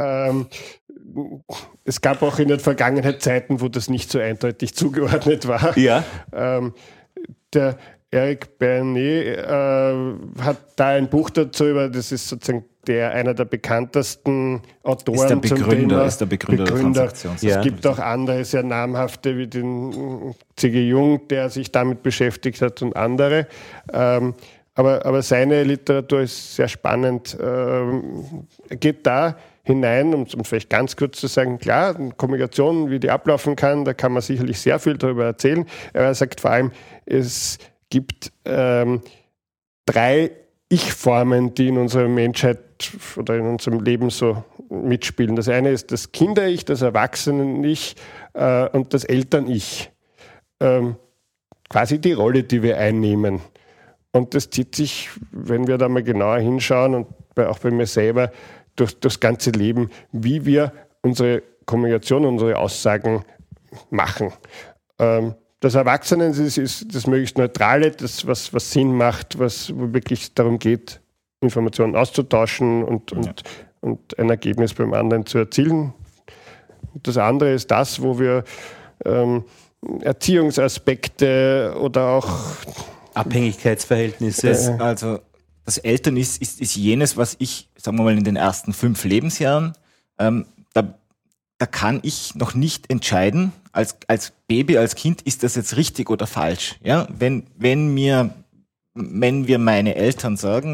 es gab auch in der Vergangenheit Zeiten, wo das nicht so eindeutig zugeordnet war. Ja. Der Eric Bernet hat da ein Buch dazu, das ist sozusagen einer der bekanntesten Autoren zum Thema. Ist der Begründer der Transaktions. Es gibt auch andere sehr namhafte, wie den C.G. Jung, der sich damit beschäftigt hat und andere. Aber seine Literatur ist sehr spannend. Er geht da hinein, um vielleicht ganz kurz zu sagen, klar, Kommunikation, wie die ablaufen kann, da kann man sicherlich sehr viel darüber erzählen. Er sagt vor allem, es gibt 3 Ich-Formen, die in unserer Menschheit oder in unserem Leben so mitspielen. Das eine ist das Kinder-Ich, das Erwachsenen-Ich und das Eltern-Ich. Quasi die Rolle, die wir einnehmen. Und das zieht sich, wenn wir da mal genauer hinschauen und auch bei mir selber, durch das ganze Leben, wie wir unsere Kommunikation, unsere Aussagen machen. Das Erwachsenen ist das möglichst Neutrale, das, was Sinn macht, wo wirklich darum geht, Informationen auszutauschen und ein Ergebnis beim anderen zu erzielen. Und das andere ist das, wo wir Erziehungsaspekte oder auch Abhängigkeitsverhältnisse. Also das Eltern ist jenes, was ich, sagen wir mal, in den ersten 5 Lebensjahren, da kann ich noch nicht entscheiden, als Baby, als Kind, ist das jetzt richtig oder falsch. Ja? Wenn wir meine Eltern sagen,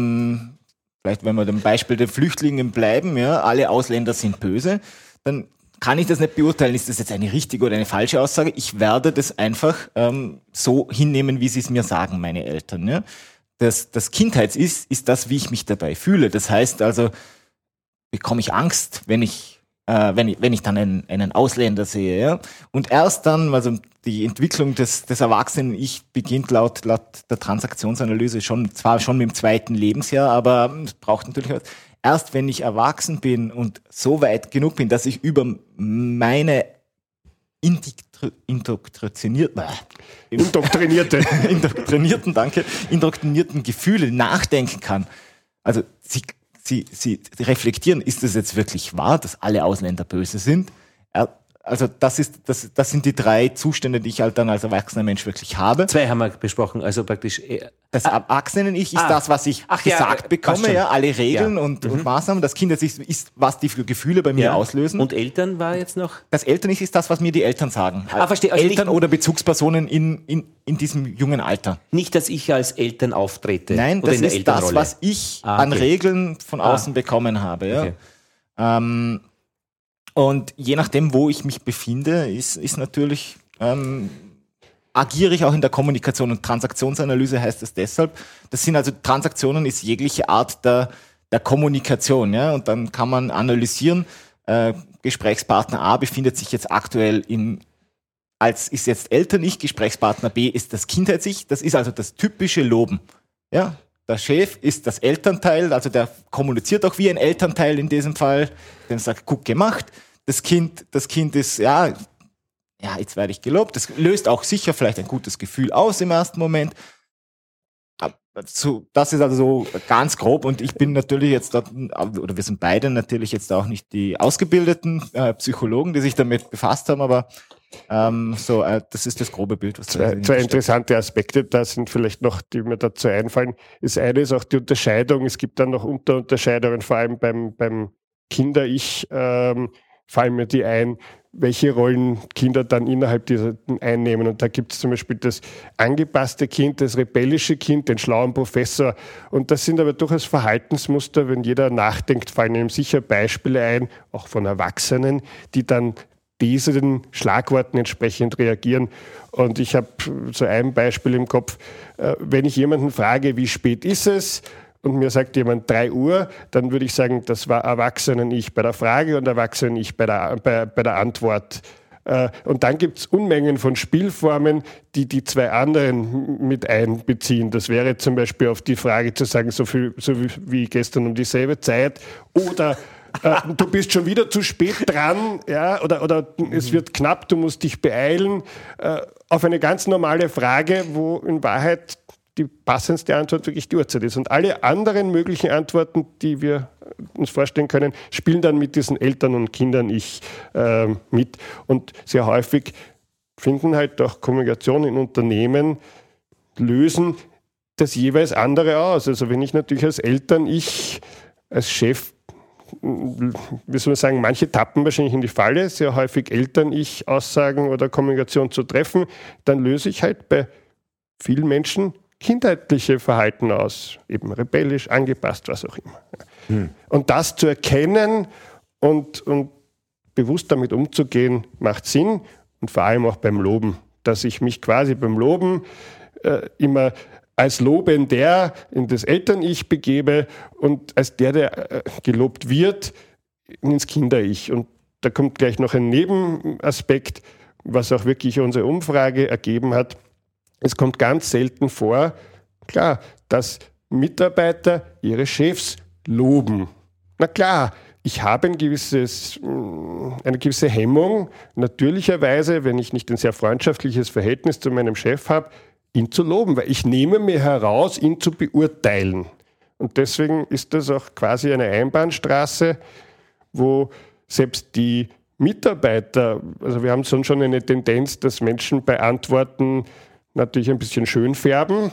vielleicht wenn wir dem Beispiel der Flüchtlingen bleiben, alle Ausländer sind böse, dann kann ich das nicht beurteilen, ist das jetzt eine richtige oder eine falsche Aussage. Ich werde das einfach so hinnehmen, wie sie es mir sagen, meine Eltern. Ja? Das Kindheits-ist das, wie ich mich dabei fühle. Das heißt also, bekomme ich Angst, wenn ich dann einen Ausländer sehe. Ja? Und erst dann, also die Entwicklung des Erwachsenen-Ich beginnt laut der Transaktionsanalyse zwar schon mit dem 2. Lebensjahr, aber es braucht natürlich was. Erst wenn ich erwachsen bin und so weit genug bin, dass ich über meine indoktrinierten Gefühle nachdenken kann. Also sie reflektieren, ist es jetzt wirklich wahr, dass alle Ausländer böse sind? Also das sind die 3 Zustände, die ich halt dann als erwachsener Mensch wirklich habe. 2 haben wir besprochen, also praktisch. Das Erwachsenen-Ich ist das, was ich gesagt bekomme, ja, alle Regeln und Maßnahmen. Das Kindes-Ich ist, was die Gefühle bei mir auslösen. Und Eltern war jetzt noch? Das Eltern-Ich ist das, was mir die Eltern sagen. Verstehe. Also Eltern oder Bezugspersonen in diesem jungen Alter. Nicht, dass ich als Eltern auftrete. Nein, das ist das, was ich an Regeln von außen bekommen habe. Ja. Okay. Und je nachdem, wo ich mich befinde, ist natürlich, agiere ich auch in der Kommunikation. Und Transaktionsanalyse heißt das deshalb. Transaktionen ist jegliche Art der Kommunikation. Ja? Und dann kann man analysieren, Gesprächspartner A befindet sich jetzt aktuell ist jetzt Eltern-Ich, Gesprächspartner B ist das Kindheits-Ich. Das ist also das typische Loben. Ja? Der Chef ist das Elternteil, also der kommuniziert auch wie ein Elternteil in diesem Fall. Der sagt, gut gemacht. Das Kind ist, jetzt werde ich gelobt. Das löst auch sicher vielleicht ein gutes Gefühl aus im ersten Moment. Das ist also so ganz grob. Und ich bin natürlich jetzt oder wir sind beide natürlich jetzt auch nicht die ausgebildeten Psychologen, die sich damit befasst haben, aber das ist das grobe Bild. Was zwei interessante Aspekte da sind vielleicht noch, die mir dazu einfallen. Das eine ist auch die Unterscheidung. Es gibt dann noch Unterunterscheidungen, vor allem beim Kinder-Ich, fallen mir die ein, welche Rollen Kinder dann innerhalb dieser einnehmen. Und da gibt es zum Beispiel das angepasste Kind, das rebellische Kind, den schlauen Professor. Und das sind aber durchaus Verhaltensmuster, wenn jeder nachdenkt, fallen ihm sicher Beispiele ein, auch von Erwachsenen, die dann diesen Schlagworten entsprechend reagieren. Und ich habe so ein Beispiel im Kopf, wenn ich jemanden frage, wie spät ist es? Und mir sagt jemand 3 Uhr, dann würde ich sagen, das war Erwachsenen-Ich bei der Frage und Erwachsenen-Ich bei der Antwort. Und dann gibt es Unmengen von Spielformen, die 2 anderen mit einbeziehen. Das wäre zum Beispiel auf die Frage zu sagen, so wie gestern um dieselbe Zeit, oder du bist schon wieder zu spät dran, ja, oder es wird knapp, du musst dich beeilen. Auf eine ganz normale Frage, wo in Wahrheit die passendste Antwort wirklich die Uhrzeit ist. Und alle anderen möglichen Antworten, die wir uns vorstellen können, spielen dann mit diesen Eltern und Kindern-Ich mit. Und sehr häufig finden halt auch Kommunikation in Unternehmen lösen das jeweils andere aus. Also wenn ich natürlich als Eltern-Ich, als Chef, wie soll man sagen, manche tappen wahrscheinlich in die Falle, sehr häufig Eltern-Ich-Aussagen oder Kommunikation zu treffen, dann löse ich halt bei vielen Menschen kindheitliche Verhalten aus, eben rebellisch, angepasst, was auch immer. Und das zu erkennen und bewusst damit umzugehen, macht Sinn, und vor allem auch beim Loben, dass ich mich quasi beim Loben immer als Lobender in das Eltern-Ich begebe und als der gelobt wird, ins Kinder-Ich. Und da kommt gleich noch ein Nebenaspekt, was auch wirklich unsere Umfrage ergeben hat. Es kommt ganz selten vor, klar, dass Mitarbeiter ihre Chefs loben. Na klar, ich habe eine gewisse Hemmung, natürlicherweise, wenn ich nicht ein sehr freundschaftliches Verhältnis zu meinem Chef habe, ihn zu loben, weil ich nehme mir heraus, ihn zu beurteilen. Und deswegen ist das auch quasi eine Einbahnstraße, wo selbst die Mitarbeiter, also wir haben schon eine Tendenz, dass Menschen bei Antworten natürlich ein bisschen schön färben.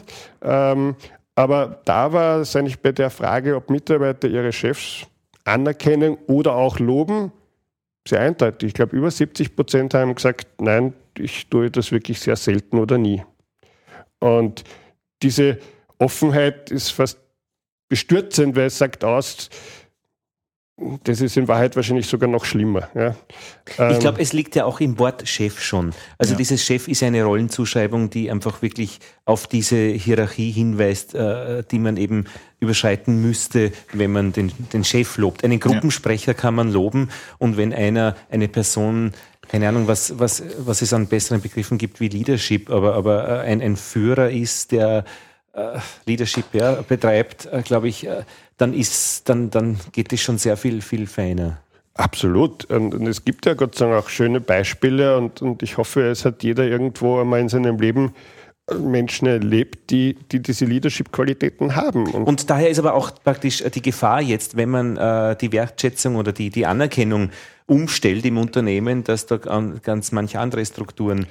Aber da war es eigentlich bei der Frage, ob Mitarbeiter ihre Chefs anerkennen oder auch loben, sehr eindeutig. Ich glaube, über 70% haben gesagt, nein, ich tue das wirklich sehr selten oder nie. Und diese Offenheit ist fast bestürzend, weil es sagt aus, das ist in Wahrheit wahrscheinlich sogar noch schlimmer. Ja. Ich glaube, es liegt ja auch im Wort Chef schon. Also dieses Chef ist eine Rollenzuschreibung, die einfach wirklich auf diese Hierarchie hinweist, die man eben überschreiten müsste, wenn man den Chef lobt. Einen Gruppensprecher kann man loben, und wenn eine Person, keine Ahnung, was es an besseren Begriffen gibt wie Leadership, aber ein Führer ist, der Leadership betreibt, glaube ich, dann geht es schon sehr viel feiner. Absolut. Und es gibt ja Gott sei Dank auch schöne Beispiele, und ich hoffe, es hat jeder irgendwo einmal in seinem Leben Menschen erlebt, die diese Leadership-Qualitäten haben. Und daher ist aber auch praktisch die Gefahr jetzt, wenn man die Wertschätzung oder die Anerkennung umstellt im Unternehmen, dass da ganz manche andere Strukturen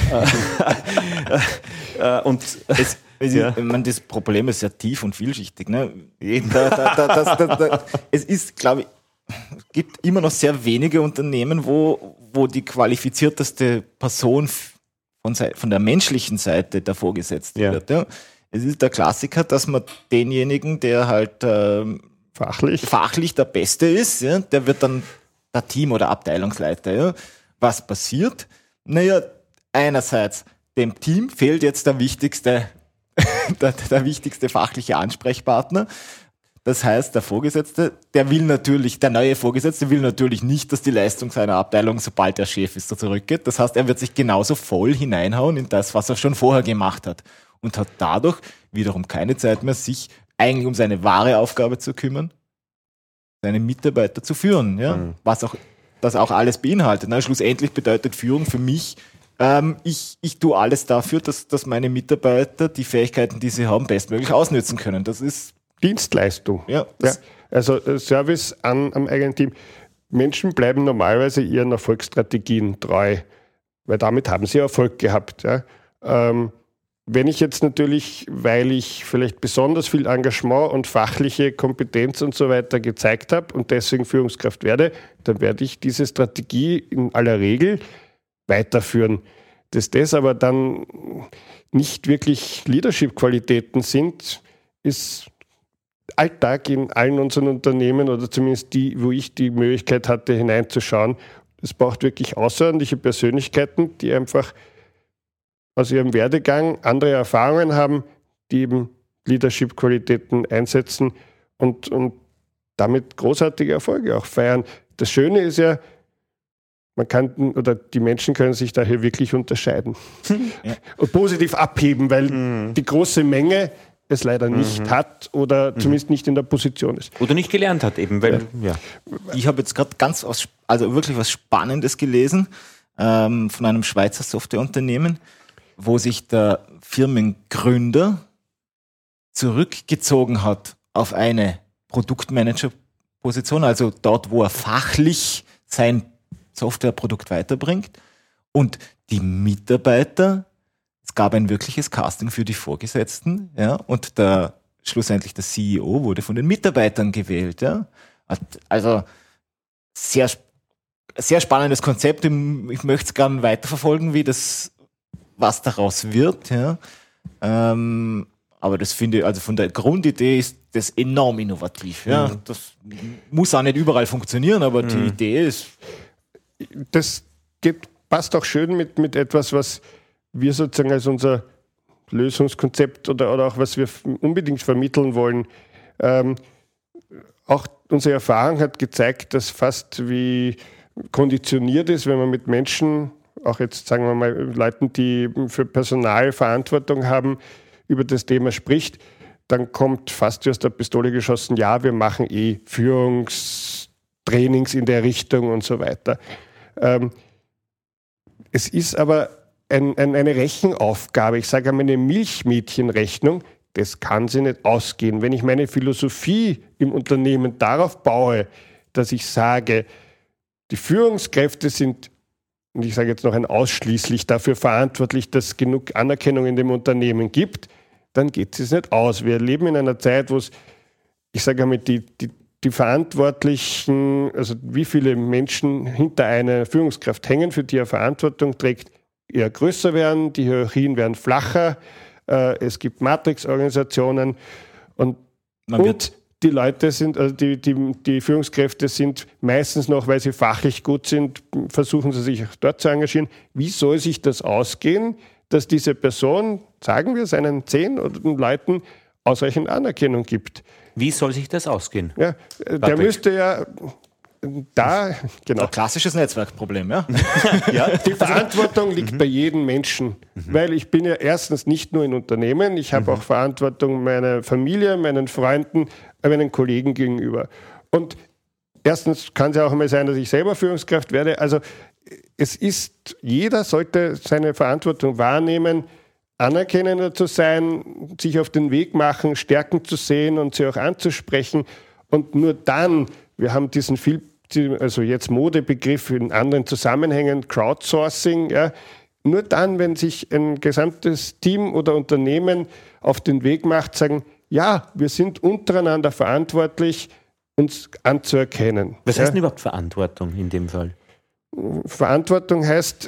das Problem ist sehr tief und vielschichtig. Ne? Es ist, glaube ich, es gibt immer noch sehr wenige Unternehmen, wo die qualifizierteste Person von der menschlichen Seite der Vorgesetzte wird. Ja? Es ist der Klassiker, dass man denjenigen, der halt fachlich der Beste ist, ja, der wird dann der Team- oder Abteilungsleiter. Ja? Was passiert? Naja, einerseits, dem Team fehlt jetzt der wichtigste fachliche Ansprechpartner. Das heißt, der neue Vorgesetzte will natürlich nicht, dass die Leistung seiner Abteilung, sobald der Chef ist, so zurückgeht. Das heißt, er wird sich genauso voll hineinhauen in das, was er schon vorher gemacht hat, und hat dadurch wiederum keine Zeit mehr, sich eigentlich um seine wahre Aufgabe zu kümmern, seine Mitarbeiter zu führen, ja? Was auch das auch alles beinhaltet. Na, schlussendlich bedeutet Führung für mich, ich tue alles dafür, dass meine Mitarbeiter die Fähigkeiten, die sie haben, bestmöglich ausnutzen können. Das ist Dienstleistung. Ja. Also Service am eigenen Team. Menschen bleiben normalerweise ihren Erfolgsstrategien treu, weil damit haben sie Erfolg gehabt. Ja. Wenn ich jetzt natürlich, weil ich vielleicht besonders viel Engagement und fachliche Kompetenz und so weiter gezeigt habe und deswegen Führungskraft werde, dann werde ich diese Strategie in aller Regel weiterführen. Dass das aber dann nicht wirklich Leadership-Qualitäten sind, ist Alltag in allen unseren Unternehmen, oder zumindest die, wo ich die Möglichkeit hatte, hineinzuschauen. Es braucht wirklich außerordentliche Persönlichkeiten, die einfach aus ihrem Werdegang andere Erfahrungen haben, die eben Leadership-Qualitäten einsetzen und damit großartige Erfolge auch feiern. Das Schöne ist ja, die Menschen können sich daher wirklich unterscheiden und positiv abheben, weil die große Menge es leider nicht hat oder zumindest nicht in der Position ist. Oder nicht gelernt hat eben. Ich habe jetzt gerade wirklich was Spannendes gelesen von einem Schweizer Softwareunternehmen, wo sich der Firmengründer zurückgezogen hat auf eine Produktmanager-Position, also dort, wo er fachlich sein Softwareprodukt weiterbringt, und die Mitarbeiter, es gab ein wirkliches Casting für die Vorgesetzten, ja, und schlussendlich der CEO wurde von den Mitarbeitern gewählt. Ja. Also sehr, sehr spannendes Konzept. Ich möchte es gerne weiterverfolgen, was daraus wird. Ja. Aber das finde ich, also von der Grundidee ist das enorm innovativ. Ja. Das muss auch nicht überall funktionieren, aber die Idee ist... Das passt auch schön mit etwas, was wir sozusagen als unser Lösungskonzept oder auch was wir unbedingt vermitteln wollen. Auch unsere Erfahrung hat gezeigt, dass fast wie konditioniert ist, wenn man mit Menschen, auch jetzt sagen wir mal Leuten, die für Personal Verantwortung haben, über das Thema spricht, dann kommt fast wie aus der Pistole geschossen, ja, wir machen Führungstrainings in der Richtung und so weiter. Es ist aber eine Rechenaufgabe. Ich sage einmal, eine Milchmädchenrechnung, das kann sie nicht ausgehen. Wenn ich meine Philosophie im Unternehmen darauf baue, dass ich sage, die Führungskräfte sind, und ich sage jetzt noch ausschließlich dafür verantwortlich, dass es genug Anerkennung in dem Unternehmen gibt, dann geht es nicht aus. Wir leben in einer Zeit, wo es, ich sage einmal, die Verantwortlichen, also wie viele Menschen hinter einer Führungskraft hängen, für die er Verantwortung trägt, eher größer werden, die Hierarchien werden flacher, es gibt Matrixorganisationen und die Leute sind, also die Führungskräfte sind meistens noch, weil sie fachlich gut sind, versuchen sie sich auch dort zu engagieren. Wie soll sich das ausgehen, dass diese Person, sagen wir, seinen 10 Leuten ausreichend Anerkennung gibt? Wie soll sich das ausgehen? Ja, der müsste ja da, genau. Ein klassisches Netzwerkproblem, ja. Ja, die Verantwortung liegt bei jedem Menschen, weil ich bin ja erstens nicht nur in Unternehmen, ich habe auch Verantwortung meiner Familie, meinen Freunden, meinen Kollegen gegenüber. Und erstens kann es ja auch mal sein, dass ich selber Führungskraft werde. Also jeder sollte seine Verantwortung wahrnehmen, anerkennender zu sein, sich auf den Weg machen, Stärken zu sehen und sie auch anzusprechen. Und nur dann, wir haben diesen jetzt Modebegriff in anderen Zusammenhängen, Crowdsourcing, ja, nur dann, wenn sich ein gesamtes Team oder Unternehmen auf den Weg macht, sagen, ja, wir sind untereinander verantwortlich, uns anzuerkennen. Was heißt denn überhaupt Verantwortung in dem Fall? Verantwortung heißt,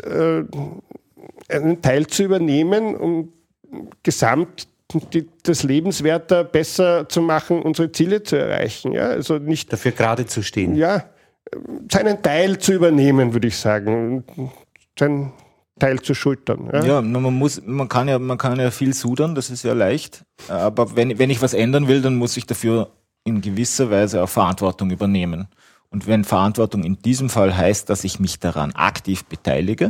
einen Teil zu übernehmen, um gesamt das Lebenswerter besser zu machen, unsere Ziele zu erreichen. Ja? Also nicht dafür gerade zu stehen. Ja, seinen Teil zu übernehmen, würde ich sagen. Seinen Teil zu schultern. Ja, man kann ja viel sudern, das ist ja leicht. Aber wenn ich was ändern will, dann muss ich dafür in gewisser Weise auch Verantwortung übernehmen. Und wenn Verantwortung in diesem Fall heißt, dass ich mich daran aktiv beteilige,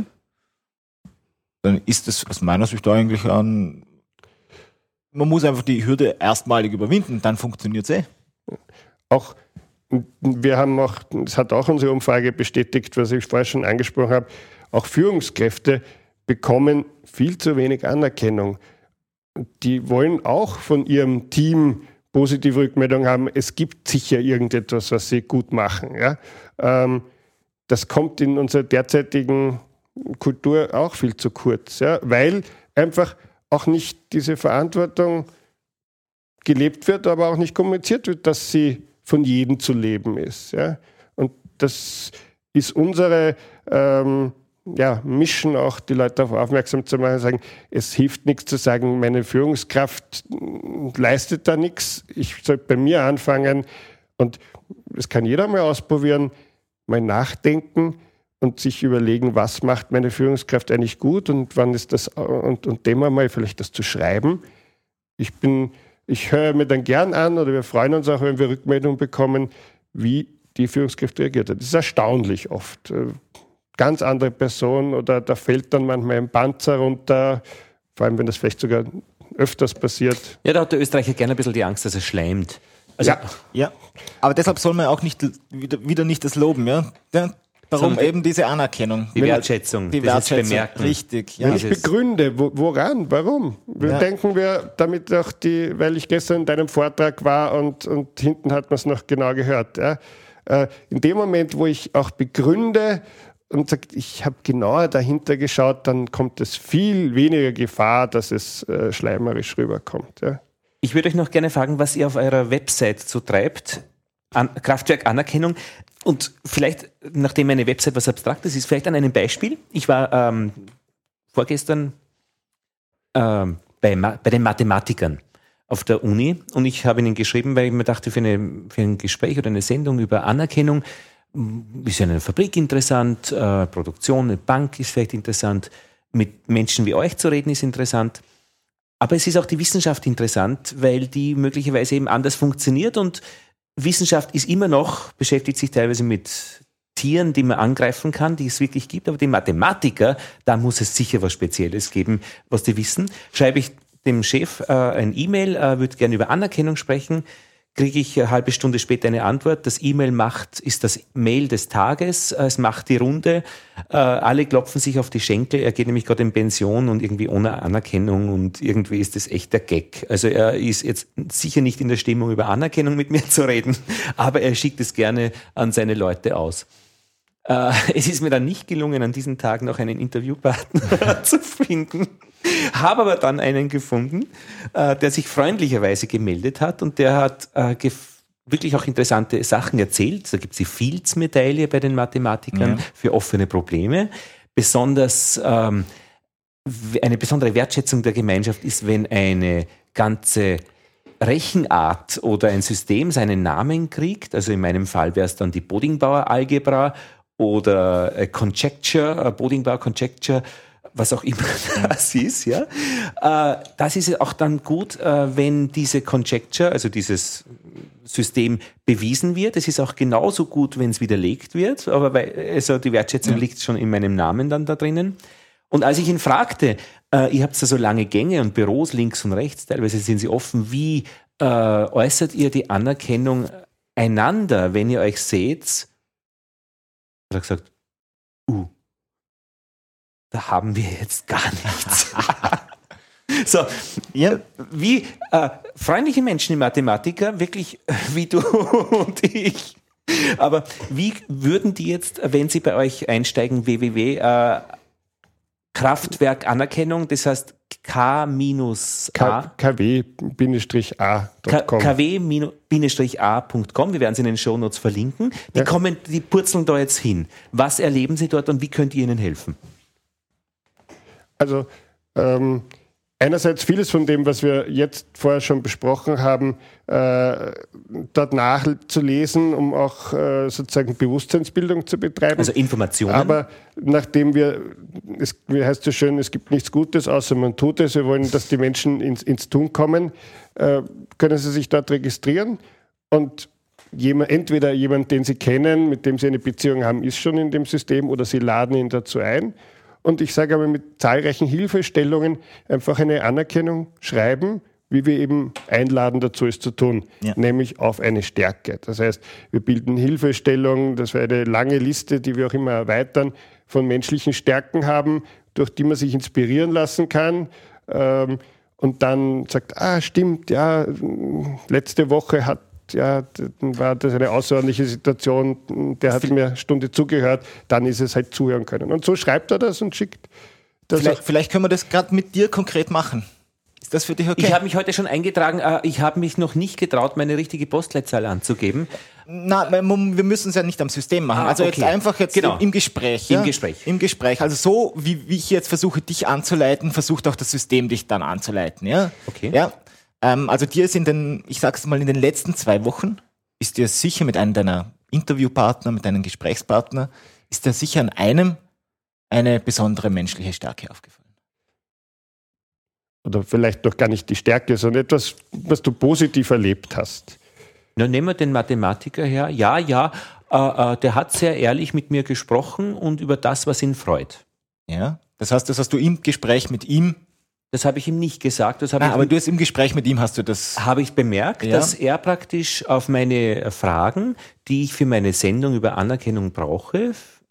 dann ist es aus meiner Sicht eigentlich man muss einfach die Hürde erstmalig überwinden, dann funktioniert es Auch das hat auch unsere Umfrage bestätigt, was ich vorher schon angesprochen habe, auch Führungskräfte bekommen viel zu wenig Anerkennung. Die wollen auch von ihrem Team positive Rückmeldung haben. Es gibt sicher irgendetwas, was sie gut machen. Ja? Das kommt in unserer derzeitigen Kultur auch viel zu kurz, ja? Weil einfach auch nicht diese Verantwortung gelebt wird, aber auch nicht kommuniziert wird, dass sie von jedem zu leben ist. Ja? Und das ist unsere Mission auch, die Leute darauf aufmerksam zu machen, sagen, es hilft nichts zu sagen, meine Führungskraft leistet da nichts, ich soll bei mir anfangen und das kann jeder mal ausprobieren, mal nachdenken und sich überlegen, was macht meine Führungskraft eigentlich gut und wann ist das, und dem einmal vielleicht das zu schreiben. Ich höre mir dann gern an oder wir freuen uns auch, wenn wir Rückmeldungen bekommen, wie die Führungskraft reagiert hat. Das ist erstaunlich oft. Ganz andere Person oder da fällt dann manchmal ein Panzer runter, vor allem wenn das vielleicht sogar öfters passiert. Ja, da hat der Österreicher gerne ein bisschen die Angst, dass er schleimt. Also, ja. Aber deshalb soll man auch nicht wieder nicht das loben, ja. Darum eben diese Anerkennung. Die Wertschätzung. Die Wertschätzung. Bemerken. Richtig. Ja. Wenn ich begründe, woran, warum? Denken wir damit auch weil ich gestern in deinem Vortrag war und hinten hat man es noch genau gehört. Ja? In dem Moment, wo ich auch begründe und sage, ich habe genauer dahinter geschaut, dann kommt es viel weniger Gefahr, dass es schleimerisch rüberkommt. Ja? Ich würde euch noch gerne fragen, was ihr auf eurer Website so treibt. Kraftwerk Anerkennung. Und vielleicht, nachdem meine Website was Abstraktes ist, vielleicht an einem Beispiel. Ich war vorgestern bei den Mathematikern auf der Uni und ich habe ihnen geschrieben, weil ich mir dachte, für ein Gespräch oder eine Sendung über Anerkennung ist ja eine Fabrik interessant, Produktion, eine Bank ist vielleicht interessant, mit Menschen wie euch zu reden ist interessant. Aber es ist auch die Wissenschaft interessant, weil die möglicherweise eben anders funktioniert und Wissenschaft ist immer noch, beschäftigt sich teilweise mit Tieren, die man angreifen kann, die es wirklich gibt, aber die Mathematiker, da muss es sicher was Spezielles geben, was die wissen. Schreibe ich dem Chef ein E-Mail, würde gerne über Anerkennung sprechen, kriege ich eine halbe Stunde später eine Antwort. Das E-Mail ist das Mail des Tages, es macht die Runde, alle klopfen sich auf die Schenkel, er geht nämlich gerade in Pension und irgendwie ohne Anerkennung und irgendwie ist das echt der Gag. Also er ist jetzt sicher nicht in der Stimmung, über Anerkennung mit mir zu reden, aber er schickt es gerne an seine Leute aus. Es ist mir dann nicht gelungen, an diesem Tag noch einen Interviewpartner zu finden. Habe aber dann einen gefunden, der sich freundlicherweise gemeldet hat und der hat wirklich auch interessante Sachen erzählt. Da gibt es die Fields-Medaille bei den Mathematikern für offene Probleme. Besonders eine besondere Wertschätzung der Gemeinschaft ist, wenn eine ganze Rechenart oder ein System seinen Namen kriegt, also in meinem Fall wäre es dann die Bodingbauer-Algebra oder Conjecture, Bodingbauer-Conjecture, was auch immer das ist, ja. Das ist auch dann gut, wenn diese Conjecture, also dieses System bewiesen wird. Es ist auch genauso gut, wenn es widerlegt wird, aber also die Wertschätzung liegt schon in meinem Namen dann da drinnen. Und als ich ihn fragte, ihr habt ja so lange Gänge und Büros links und rechts, teilweise sind sie offen, wie äußert ihr die Anerkennung einander, wenn ihr euch seht? Hat er gesagt, da haben wir jetzt gar nichts. So, ja, wie freundliche Menschen im Mathematiker, wirklich wie du und ich. Aber wie würden die jetzt, wenn sie bei euch einsteigen, Kraftwerk-Anerkennung, das heißt kw-a.com. kw-a.com, wir werden es in den Shownotes verlinken. Die purzeln da jetzt hin. Was erleben sie dort und wie könnt ihr ihnen helfen? Also einerseits vieles von dem, was wir jetzt vorher schon besprochen haben, dort nachzulesen, um auch sozusagen Bewusstseinsbildung zu betreiben. Also Informationen. Aber nachdem wie heißt es so schön, es gibt nichts Gutes, außer man tut es. Wir wollen, dass die Menschen ins Tun kommen, können sie sich dort registrieren und entweder jemand, den sie kennen, mit dem sie eine Beziehung haben, ist schon in dem System oder sie laden ihn dazu ein. Und ich sage aber mit zahlreichen Hilfestellungen einfach eine Anerkennung schreiben, wie wir eben einladen dazu, es zu tun, nämlich auf eine Stärke. Das heißt, wir bilden Hilfestellungen, dass wir eine lange Liste, die wir auch immer erweitern, von menschlichen Stärken haben, durch die man sich inspirieren lassen kann. Und dann sagt, stimmt, ja, letzte Woche war das eine außerordentliche Situation, der hat mir eine Stunde zugehört, dann ist es halt zuhören können. Und so schreibt er das und schickt das. Vielleicht können wir das gerade mit dir konkret machen. Ist das für dich okay? Ich habe mich heute schon eingetragen, ich habe mich noch nicht getraut, meine richtige Postleitzahl anzugeben. Na, wir müssen es ja nicht am System machen. Also okay. Jetzt im Gespräch. Ja? Im Gespräch. Also so, wie ich jetzt versuche, dich anzuleiten, versucht auch das System dich dann anzuleiten. Ja? Okay. Ja? Also dir ist in den letzten 2 Wochen, ist dir sicher mit einem deiner Interviewpartner, mit deinem Gesprächspartner, ist dir sicher an einem eine besondere menschliche Stärke aufgefallen. Oder vielleicht doch gar nicht die Stärke, sondern etwas, was du positiv erlebt hast. Na, nehmen wir den Mathematiker her. Ja, der hat sehr ehrlich mit mir gesprochen und über das, was ihn freut. Ja, das heißt, das hast du im Gespräch mit ihm. Das habe ich ihm nicht gesagt. Aber du hast im Gespräch mit ihm, hast du das... Habe ich bemerkt, dass er praktisch auf meine Fragen, die ich für meine Sendung über Anerkennung brauche,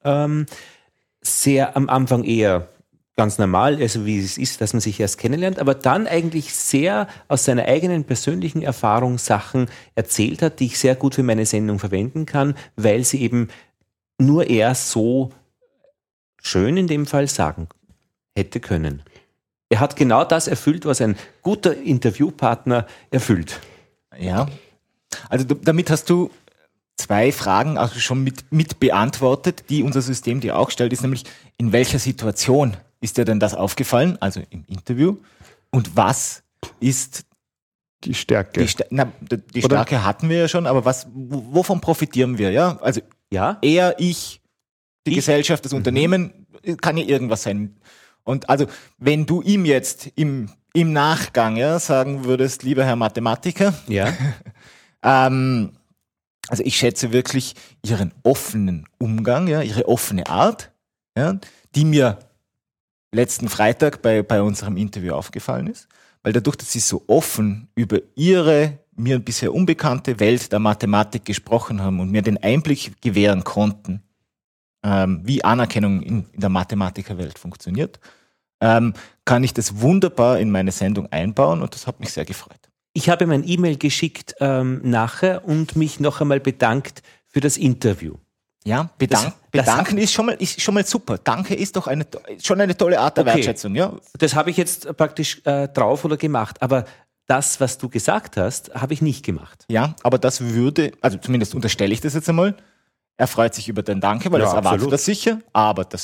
sehr am Anfang eher ganz normal, also wie es ist, dass man sich erst kennenlernt, aber dann eigentlich sehr aus seiner eigenen persönlichen Erfahrung Sachen erzählt hat, die ich sehr gut für meine Sendung verwenden kann, weil sie eben nur er so schön in dem Fall sagen hätte können. Er hat genau das erfüllt, was ein guter Interviewpartner erfüllt. Ja, also damit hast du 2 Fragen auch schon mit beantwortet, die unser System dir auch stellt, ist nämlich, in welcher Situation ist dir denn das aufgefallen, also im Interview, und was ist die Stärke? Die Stärke hatten wir ja schon, aber wovon profitieren wir? Ja? Also er, die Gesellschaft, das Unternehmen, kann ja irgendwas sein. Und also, wenn du ihm jetzt im Nachgang sagen würdest, lieber Herr Mathematiker, also ich schätze wirklich Ihren offenen Umgang, Ihre offene Art, die mir letzten Freitag bei unserem Interview aufgefallen ist, weil dadurch, dass Sie so offen über Ihre mir bisher unbekannte Welt der Mathematik gesprochen haben und mir den Einblick gewähren konnten, wie Anerkennung in der Mathematikerwelt funktioniert, kann ich das wunderbar in meine Sendung einbauen und das hat mich sehr gefreut. Ich habe ihm ein E-Mail geschickt nachher und mich noch einmal bedankt für das Interview. Ja, bedanken ist schon mal super. Danke ist doch schon eine tolle Art der Wertschätzung. Ja? Das habe ich jetzt praktisch drauf oder gemacht, aber das, was du gesagt hast, habe ich nicht gemacht. Ja, aber das also zumindest unterstelle ich das jetzt einmal, er freut sich über den Danke, weil das erwartet er sicher, aber das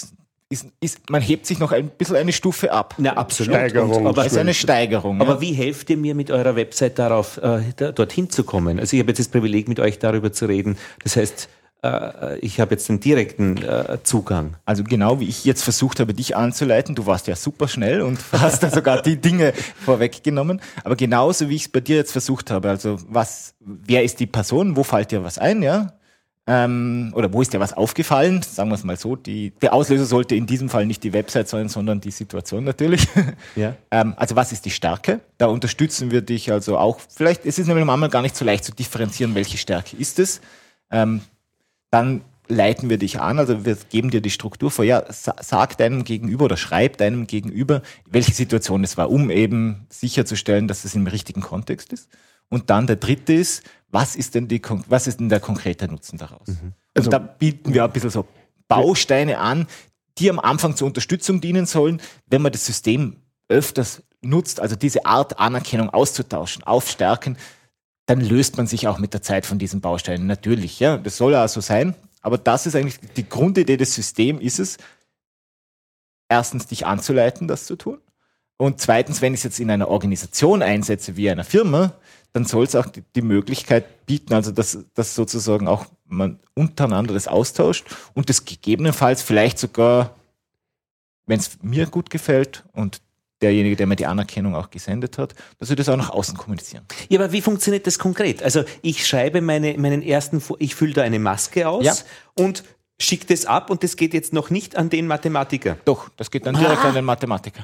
man hebt sich noch ein bisschen eine Stufe ab. Na, absolut. Steigerung. Aber, Das ist eine Steigerung. aber wie helft ihr mir mit eurer Website darauf, dorthin zu kommen? Also ich habe jetzt das Privileg, mit euch darüber zu reden. Das heißt, ich habe jetzt den direkten Zugang. Also genau wie ich jetzt versucht habe, dich anzuleiten, du warst ja super schnell und hast da sogar die Dinge vorweggenommen, aber genauso wie ich es bei dir jetzt versucht habe, also wer ist die Person, wo fällt dir was ein, ja? Oder wo ist dir was aufgefallen, sagen wir es mal so, der Auslöser sollte in diesem Fall nicht die Website sein, sondern die Situation natürlich. Ja. Also was ist die Stärke? Da unterstützen wir dich also auch, vielleicht, es ist nämlich manchmal gar nicht so leicht zu differenzieren, welche Stärke ist es. Dann leiten wir dich an, also wir geben dir die Struktur vor, ja, sag deinem Gegenüber oder schreib deinem Gegenüber, welche Situation es war, um eben sicherzustellen, dass es im richtigen Kontext ist. Und dann der dritte ist, was ist denn der konkrete Nutzen daraus? Mhm. Also da bieten wir ein bisschen so Bausteine an, die am Anfang zur Unterstützung dienen sollen, wenn man das System öfters nutzt, also diese Art Anerkennung auszutauschen, aufstärken, dann löst man sich auch mit der Zeit von diesen Bausteinen. Natürlich, ja, das soll ja so sein. Aber das ist eigentlich die Grundidee des Systems, ist es, erstens dich anzuleiten, das zu tun. Und zweitens, wenn ich es jetzt in einer Organisation einsetze, wie einer Firma, dann soll es auch die Möglichkeit bieten, also dass sozusagen auch man untereinander das austauscht und das gegebenenfalls vielleicht sogar, wenn es mir gut gefällt und derjenige, der mir die Anerkennung auch gesendet hat, dass wir das auch nach außen kommunizieren. Ja, aber wie funktioniert das konkret? Also ich schreibe ich fülle da eine Maske aus und schicke das ab und das geht jetzt noch nicht an den Mathematiker. Doch, das geht dann direkt an den Mathematiker.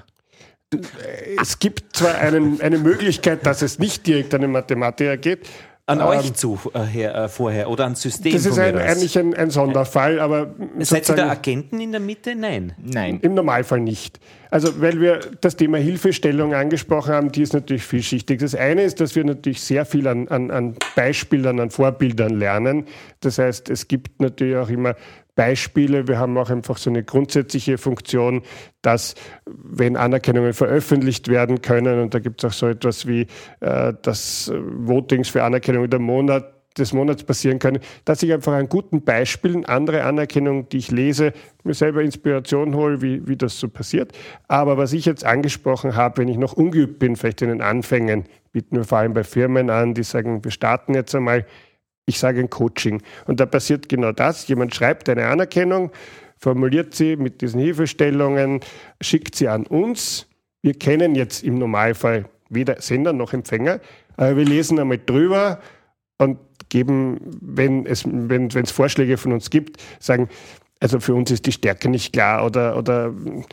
Es gibt zwar eine Möglichkeit, dass es nicht direkt an den Mathematiker geht. An euch vorher oder ans System? Das ist eigentlich ein Sonderfall, aber seid ihr da Agenten in der Mitte? Nein. Im Normalfall nicht. Also weil wir das Thema Hilfestellung angesprochen haben, die ist natürlich vielschichtig. Das eine ist, dass wir natürlich sehr viel an Beispielen, an Vorbildern lernen. Das heißt, es gibt natürlich auch immer Beispiele. Wir haben auch einfach so eine grundsätzliche Funktion, dass wenn Anerkennungen veröffentlicht werden können, und da gibt es auch so etwas wie dass Votings für Anerkennung des Monats passieren können, dass ich einfach an guten Beispielen andere Anerkennung, die ich lese, mir selber Inspiration hole, wie das so passiert. Aber was ich jetzt angesprochen habe, wenn ich noch ungeübt bin, vielleicht in den Anfängen, bieten wir vor allem bei Firmen an, die sagen, wir starten jetzt einmal, ich sage ein Coaching. Und da passiert genau das. Jemand schreibt eine Anerkennung, formuliert sie mit diesen Hilfestellungen, schickt sie an uns. Wir kennen jetzt im Normalfall weder Sender noch Empfänger, aber wir lesen einmal drüber und geben, wenn es Vorschläge von uns gibt, sagen, also für uns ist die Stärke nicht klar oder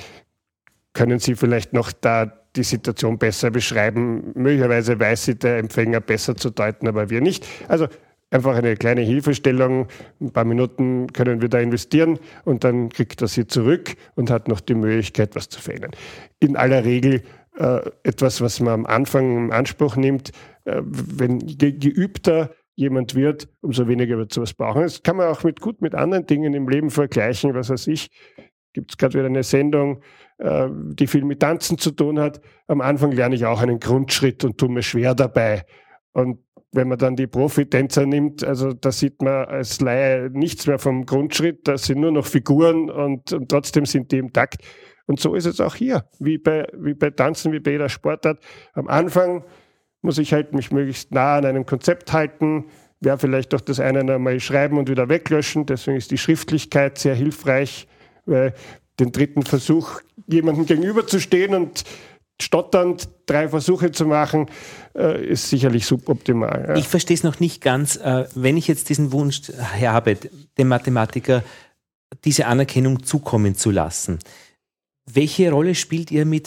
können Sie vielleicht noch da die Situation besser beschreiben. Möglicherweise weiß sie der Empfänger besser zu deuten, aber wir nicht. Also einfach eine kleine Hilfestellung, ein paar Minuten können wir da investieren und dann kriegt er sie zurück und hat noch die Möglichkeit, was zu verändern. In aller Regel etwas, was man am Anfang in Anspruch nimmt, wenn geübter jemand wird, umso weniger wird sowas brauchen. Das kann man auch mit anderen Dingen im Leben vergleichen. Was weiß ich, gibt es gerade wieder eine Sendung, die viel mit Tanzen zu tun hat. Am Anfang lerne ich auch einen Grundschritt und tue mir schwer dabei. Und wenn man dann die Profitänzer nimmt, also da sieht man als Laie nichts mehr vom Grundschritt, das sind nur noch Figuren und trotzdem sind die im Takt. Und so ist es auch hier, wie bei Tanzen, wie bei jeder Sportart. Am Anfang muss ich halt mich möglichst nah an einem Konzept halten, werde vielleicht auch das eine einmal schreiben und wieder weglöschen. Deswegen ist die Schriftlichkeit sehr hilfreich, weil den dritten Versuch, jemandem gegenüberzustehen und stotternd 3 Versuche zu machen, ist sicherlich suboptimal. Ja. Ich verstehe es noch nicht ganz. Wenn ich jetzt diesen Wunsch habe, dem Mathematiker diese Anerkennung zukommen zu lassen, welche Rolle spielt ihr mit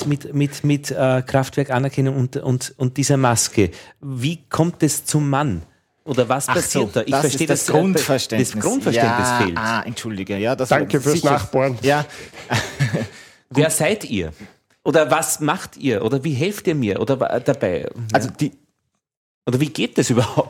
Kraftwerk-Anerkennung und dieser Maske? Wie kommt es zum Mann? Oder was passiert da? Ich verstehe das Grundverständnis. Das Grundverständnis fehlt. Entschuldige. Ja, Danke fürs Nachbohren. Ja. Wer seid ihr? Oder was macht ihr? Oder wie helft ihr mir? Oder dabei? Also oder wie geht das überhaupt?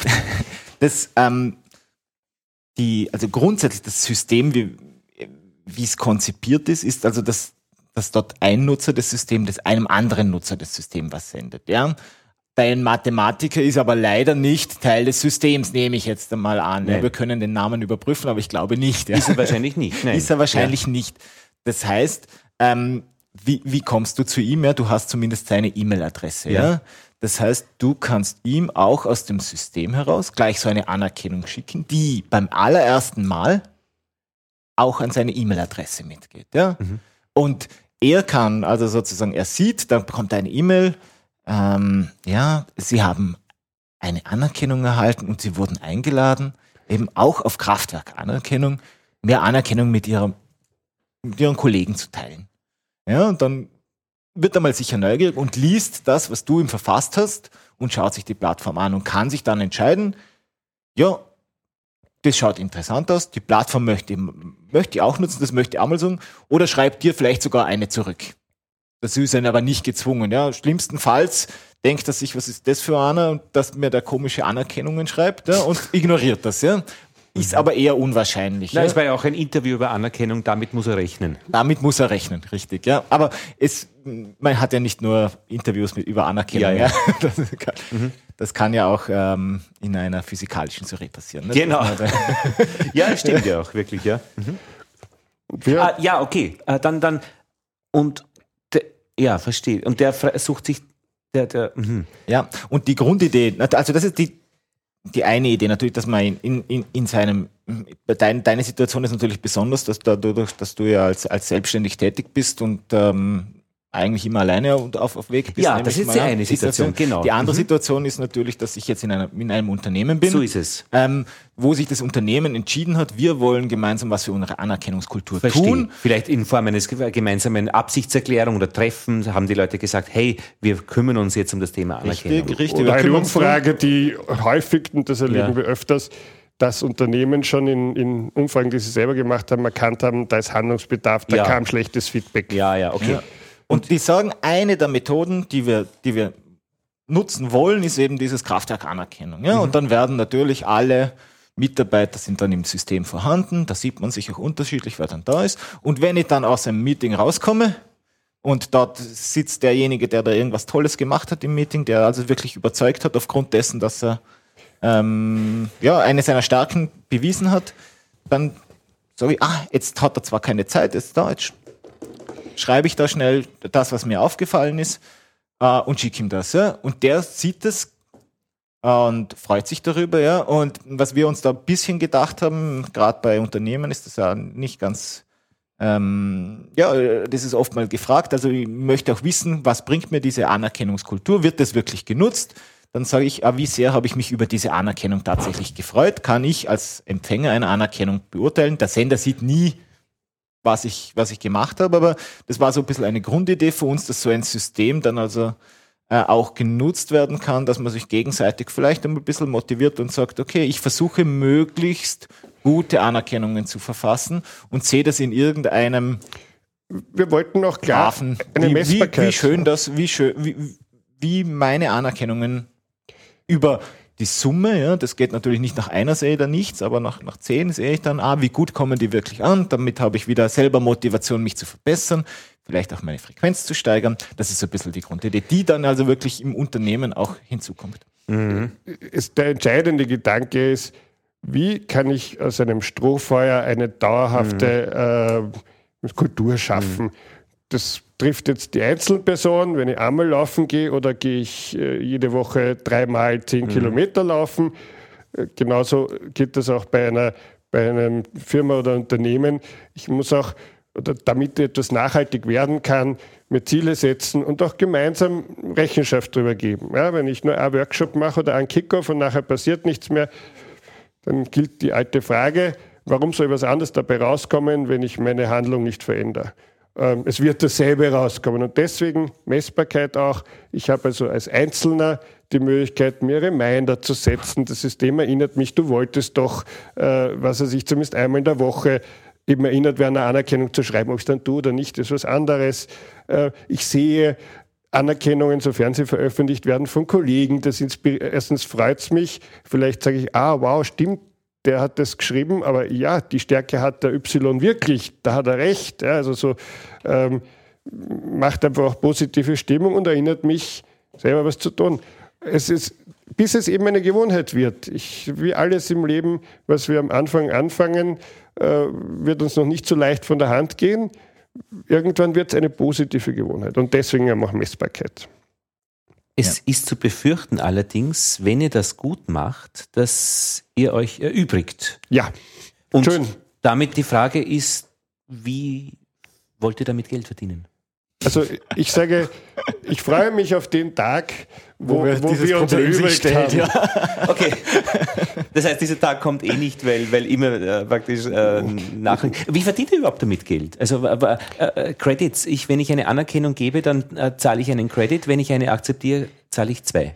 Also grundsätzlich das System, wie es konzipiert ist also, dass dort ein Nutzer des Systems einem anderen Nutzer des Systems was sendet. Ja? Dein Mathematiker ist aber leider nicht Teil des Systems, nehme ich jetzt einmal an. Ja, wir können den Namen überprüfen, aber ich glaube nicht. Ja. Ist er wahrscheinlich nicht. Nein. Ist er wahrscheinlich nicht. Das heißt, wie kommst du zu ihm? Ja, du hast zumindest seine E-Mail-Adresse. Ja? Das heißt, du kannst ihm auch aus dem System heraus gleich so eine Anerkennung schicken, die beim allerersten Mal auch an seine E-Mail-Adresse mitgeht. Ja? Und er kann, also sozusagen, er sieht, dann bekommt er eine E-Mail, Sie haben eine Anerkennung erhalten und Sie wurden eingeladen, eben auch auf Kraftwerk-Anerkennung, mehr Anerkennung mit Ihren Kollegen zu teilen. Ja, und dann wird er mal sicher neugierig und liest das, was du ihm verfasst hast und schaut sich die Plattform an und kann sich dann entscheiden, ja, das schaut interessant aus, die Plattform möchte ich auch nutzen, das möchte ich auch mal sagen, oder schreibt dir vielleicht sogar eine zurück. Das ist dann aber nicht gezwungen. Ja. Schlimmstenfalls denkt er sich, was ist das für einer, dass mir der komische Anerkennungen schreibt, ja, und ignoriert das. Ja. Ist aber eher unwahrscheinlich. Es war ja auch ein Interview über Anerkennung, damit muss er rechnen. Damit muss er rechnen, richtig. Ja. Aber man hat ja nicht nur Interviews über Anerkennung. Ja. Das kann ja auch in einer physikalischen Jury passieren. Ne? Genau. Ja, stimmt ja auch, wirklich. Ja, okay. Dann und ja, verstehe. Und der sucht sich Ja, und die Grundidee, also das ist die eine Idee natürlich, dass man in seinem, deine Situation ist natürlich besonders, dass dadurch, dass du ja als selbstständig tätig bist und eigentlich immer alleine auf Weg bist. Ja, das ist die eine Situation, genau. Die andere Situation ist natürlich, dass ich jetzt in einem Unternehmen bin. So ist es. Wo sich das Unternehmen entschieden hat, wir wollen gemeinsam was für unsere Anerkennungskultur tun. Vielleicht in Form eines gemeinsamen Absichtserklärung oder Treffen haben die Leute gesagt, hey, wir kümmern uns jetzt um das Thema Anerkennung. Richtig. Oder eine Umfrage, die häufig, und das erleben wir öfters, dass Unternehmen schon in Umfragen, die sie selber gemacht haben, erkannt haben, da ist Handlungsbedarf, da kam schlechtes Feedback. Ja, okay. Ja. Und die sagen, eine der Methoden, die wir nutzen wollen, ist eben dieses Kraftwerk-Anerkennung. Ja? Und dann werden natürlich alle Mitarbeiter sind dann im System vorhanden, da sieht man sich auch unterschiedlich, wer dann da ist. Und wenn ich dann aus einem Meeting rauskomme und dort sitzt derjenige, der da irgendwas Tolles gemacht hat im Meeting, der also wirklich überzeugt hat aufgrund dessen, dass er eine seiner Stärken bewiesen hat, dann sage ich, jetzt hat er zwar keine Zeit, jetzt schreibe ich da schnell das, was mir aufgefallen ist, und schicke ihm das. Ja? Und der sieht das und freut sich darüber. Ja? Und was wir uns da ein bisschen gedacht haben, gerade bei Unternehmen ist das ja nicht ganz, das ist oft mal gefragt. Also ich möchte auch wissen, was bringt mir diese Anerkennungskultur? Wird das wirklich genutzt? Dann sage ich, wie sehr habe ich mich über diese Anerkennung tatsächlich gefreut? Kann ich als Empfänger einer Anerkennung beurteilen? Der Sender sieht nie, was ich gemacht habe, aber das war so ein bisschen eine Grundidee für uns, dass so ein System dann also auch genutzt werden kann, dass man sich gegenseitig vielleicht ein bisschen motiviert und sagt, okay, ich versuche möglichst gute Anerkennungen zu verfassen und sehe das in irgendeinem Wir wollten noch klar eine Messbarkeit. Wie meine Anerkennungen über die Summe, ja, das geht natürlich nicht nach einer sehe ich da nichts, aber nach 10 sehe ich dann, wie gut kommen die wirklich an, damit habe ich wieder selber Motivation, mich zu verbessern, vielleicht auch meine Frequenz zu steigern. Das ist so ein bisschen die Grundidee, die dann also wirklich im Unternehmen auch hinzukommt. Der entscheidende Gedanke ist, wie kann ich aus einem Strohfeuer eine dauerhafte Kultur schaffen? Das trifft jetzt die Einzelperson, wenn ich einmal laufen gehe oder gehe ich jede Woche 3-mal 10 Kilometer laufen. Genauso geht das auch bei einer Firma oder Unternehmen. Ich muss auch, damit etwas nachhaltig werden kann, mir Ziele setzen und auch gemeinsam Rechenschaft darüber geben. Ja, wenn ich nur einen Workshop mache oder einen Kickoff und nachher passiert nichts mehr, dann gilt die alte Frage, warum soll was anderes dabei rauskommen, wenn ich meine Handlung nicht verändere? Es wird dasselbe rauskommen und deswegen Messbarkeit auch. Ich habe also als Einzelner die Möglichkeit, mir Reminder zu setzen. Das System erinnert mich, du wolltest doch, zumindest einmal in der Woche eben erinnert werden, eine Anerkennung zu schreiben. Ob ich es dann tue oder nicht, ist was anderes. Ich sehe Anerkennungen, sofern sie veröffentlicht werden, von Kollegen. Erstens freut es mich. Vielleicht sage ich, wow, stimmt. Der hat das geschrieben, aber ja, die Stärke hat der Y wirklich, da hat er recht. Ja, also macht einfach auch positive Stimmung und erinnert mich, selber was zu tun. Bis es eben eine Gewohnheit wird. Wie alles im Leben, was wir am Anfang anfangen, wird uns noch nicht so leicht von der Hand gehen. irgendwann wird es eine positive Gewohnheit und deswegen auch Messbarkeit. Es ist zu befürchten allerdings, wenn ihr das gut macht, dass ihr euch erübrigt. Ja, Und schön. damit die Frage ist, wie wollt ihr damit Geld verdienen? Also ich sage, ich freue mich auf den Tag, wo wir uns erübrigt haben. Ja. Okay, das heißt, dieser Tag kommt eh nicht, weil immer praktisch nachher. Wie verdient ihr überhaupt damit Geld? Also Credits, wenn ich eine Anerkennung gebe, dann zahle ich einen Credit, wenn ich eine akzeptiere, zahle ich 2.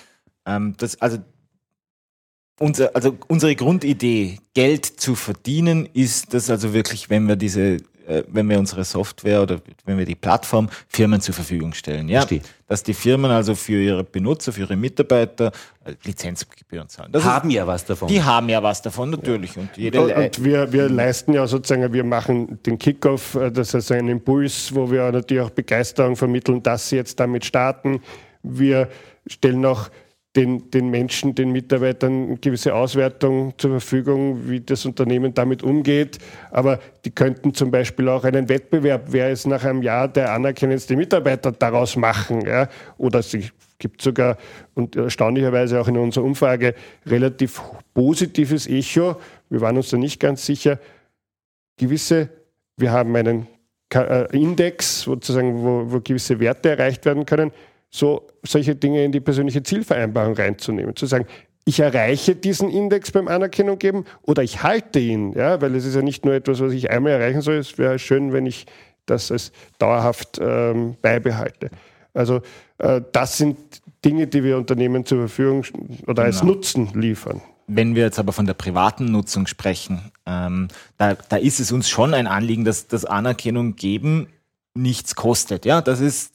Unsere Grundidee, Geld zu verdienen, ist das also wirklich, wenn wir unsere Software oder wenn wir die Plattform Firmen zur Verfügung stellen. Ja? Dass die Firmen also für ihre Benutzer, für ihre Mitarbeiter Lizenzgebühren zahlen. Haben ja was davon. Die haben ja was davon, natürlich. Und wir leisten ja sozusagen, wir machen den Kickoff, das heißt einen Impuls, wo wir natürlich auch Begeisterung vermitteln, dass sie jetzt damit starten. Wir stellen auch den Menschen, den Mitarbeitern eine gewisse Auswertung zur Verfügung, wie das Unternehmen damit umgeht. Aber die könnten zum Beispiel auch einen Wettbewerb, wer es nach einem Jahr der anerkennendste Mitarbeiter daraus machen. Ja? Oder es gibt sogar, und erstaunlicherweise auch in unserer Umfrage, relativ positives Echo. Wir waren uns da nicht ganz sicher. Wir haben einen Index, sozusagen, wo gewisse Werte erreicht werden können, solche Dinge in die persönliche Zielvereinbarung reinzunehmen. Zu sagen, ich erreiche diesen Index beim Anerkennung geben oder ich halte ihn. Ja, weil es ist ja nicht nur etwas, was ich einmal erreichen soll. Es wäre schön, wenn ich das als dauerhaft beibehalte. Also das sind Dinge, die wir Unternehmen zur Verfügung oder als Nutzen liefern. Wenn wir jetzt aber von der privaten Nutzung sprechen, da ist es uns schon ein Anliegen, dass das Anerkennung geben nichts kostet. Ja, das ist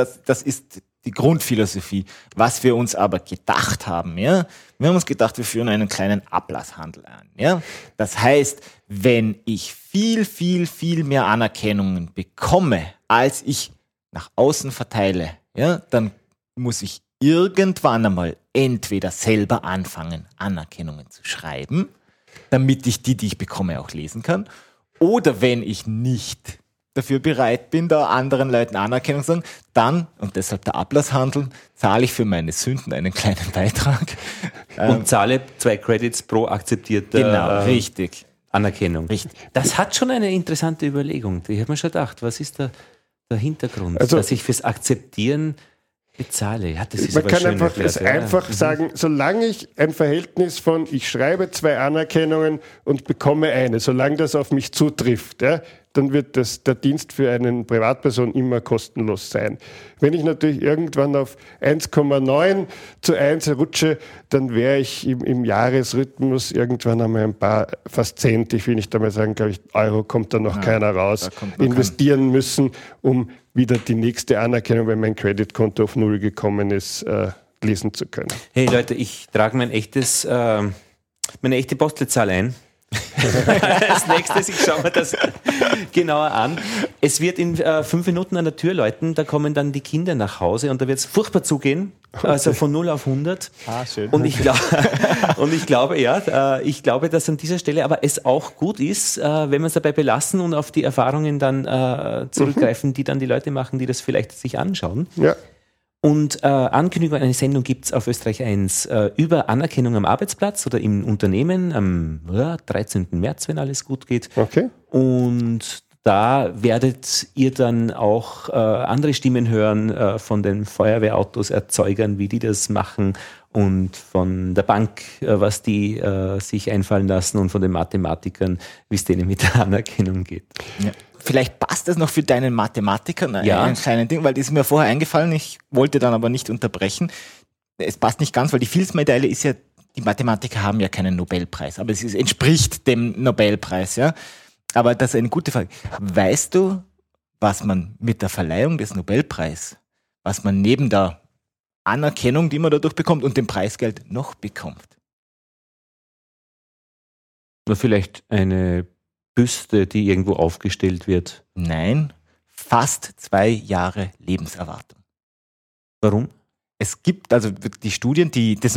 die Grundphilosophie. Was wir uns aber gedacht haben, ja, wir haben uns gedacht, wir führen einen kleinen Ablasshandel an. Ja? Das heißt, wenn ich viel, viel, viel mehr Anerkennungen bekomme, als ich nach außen verteile, ja, dann muss ich irgendwann einmal entweder selber anfangen, Anerkennungen zu schreiben, damit ich die ich bekomme, auch lesen kann, oder wenn ich nicht dafür bereit bin, da anderen Leuten Anerkennung zu sagen, dann, und deshalb der Ablasshandel, zahle ich für meine Sünden einen kleinen Beitrag. Und zahle 2 Credits pro akzeptierte richtig. Anerkennung. Richtig. Das hat schon eine interessante Überlegung. Ich habe mir schon gedacht, was ist der Hintergrund, also, dass ich fürs Akzeptieren bezahle? Ja, das ist man aber kann schön einfach, einfach sagen, solange ich ein Verhältnis von, ich schreibe 2 Anerkennungen und bekomme eine, solange das auf mich zutrifft, ja, dann wird der Dienst für eine Privatperson immer kostenlos sein. Wenn ich natürlich irgendwann auf 1,9:1 rutsche, dann wäre ich im Jahresrhythmus irgendwann einmal fast 10, ich will nicht einmal sagen, glaube ich, Euro kommt da noch keiner raus, investieren müssen, um wieder die nächste Anerkennung, wenn mein Creditkonto auf 0 gekommen ist, lesen zu können. Hey Leute, ich trage meine echte Postleitzahl ein. Als nächstes, ich schaue mir das genauer an. Es wird in 5 Minuten an der Tür läuten, da kommen dann die Kinder nach Hause und da wird es furchtbar zugehen, also von 0 auf 100. Schön. Und ich glaube, dass an dieser Stelle aber es auch gut ist, wenn wir es dabei belassen und auf die Erfahrungen dann zurückgreifen, die dann die Leute machen, die das vielleicht sich anschauen. Ja. Und Ankündigung, eine Sendung gibt es auf Österreich 1 über Anerkennung am Arbeitsplatz oder im Unternehmen am 13. März, wenn alles gut geht. Okay. Und da werdet ihr dann auch andere Stimmen hören von den Feuerwehrautos, Erzeugern, wie die das machen und von der Bank, was die sich einfallen lassen und von den Mathematikern, wie es denen mit der Anerkennung geht. Ja. Vielleicht passt das noch für deinen Mathematiker, ein kleines Ding, weil das ist mir vorher eingefallen, ich wollte dann aber nicht unterbrechen. Es passt nicht ganz, weil die Fields-Medaille ist ja, die Mathematiker haben ja keinen Nobelpreis, aber es entspricht dem Nobelpreis, ja. Aber das ist eine gute Frage. Weißt du, was man mit der Verleihung des Nobelpreises, was man neben der Anerkennung, die man dadurch bekommt und dem Preisgeld noch bekommt? Oder vielleicht eine Büste, die irgendwo aufgestellt wird? Nein, fast 2 Jahre Lebenserwartung. Warum? Es gibt also die Studien, die das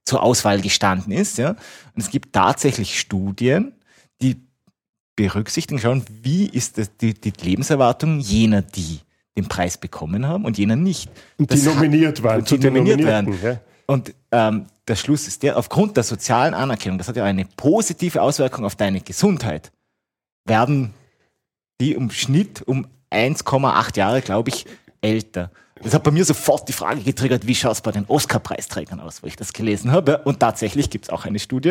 zur Auswahl gestanden ist. Ja? Und es gibt tatsächlich Studien, die berücksichtigen, schauen, wie ist das die Lebenserwartung jener, die den Preis bekommen haben und jener nicht. Und die nominiert waren. Die nominiert werden. Ja. Und der Schluss ist der, aufgrund der sozialen Anerkennung, das hat ja eine positive Auswirkung auf deine Gesundheit, werden die im Schnitt um 1,8 Jahre, glaube ich, älter. Das hat bei mir sofort die Frage getriggert, wie schaut es bei den Oscar-Preisträgern aus, wo ich das gelesen habe. Und tatsächlich gibt es auch eine Studie.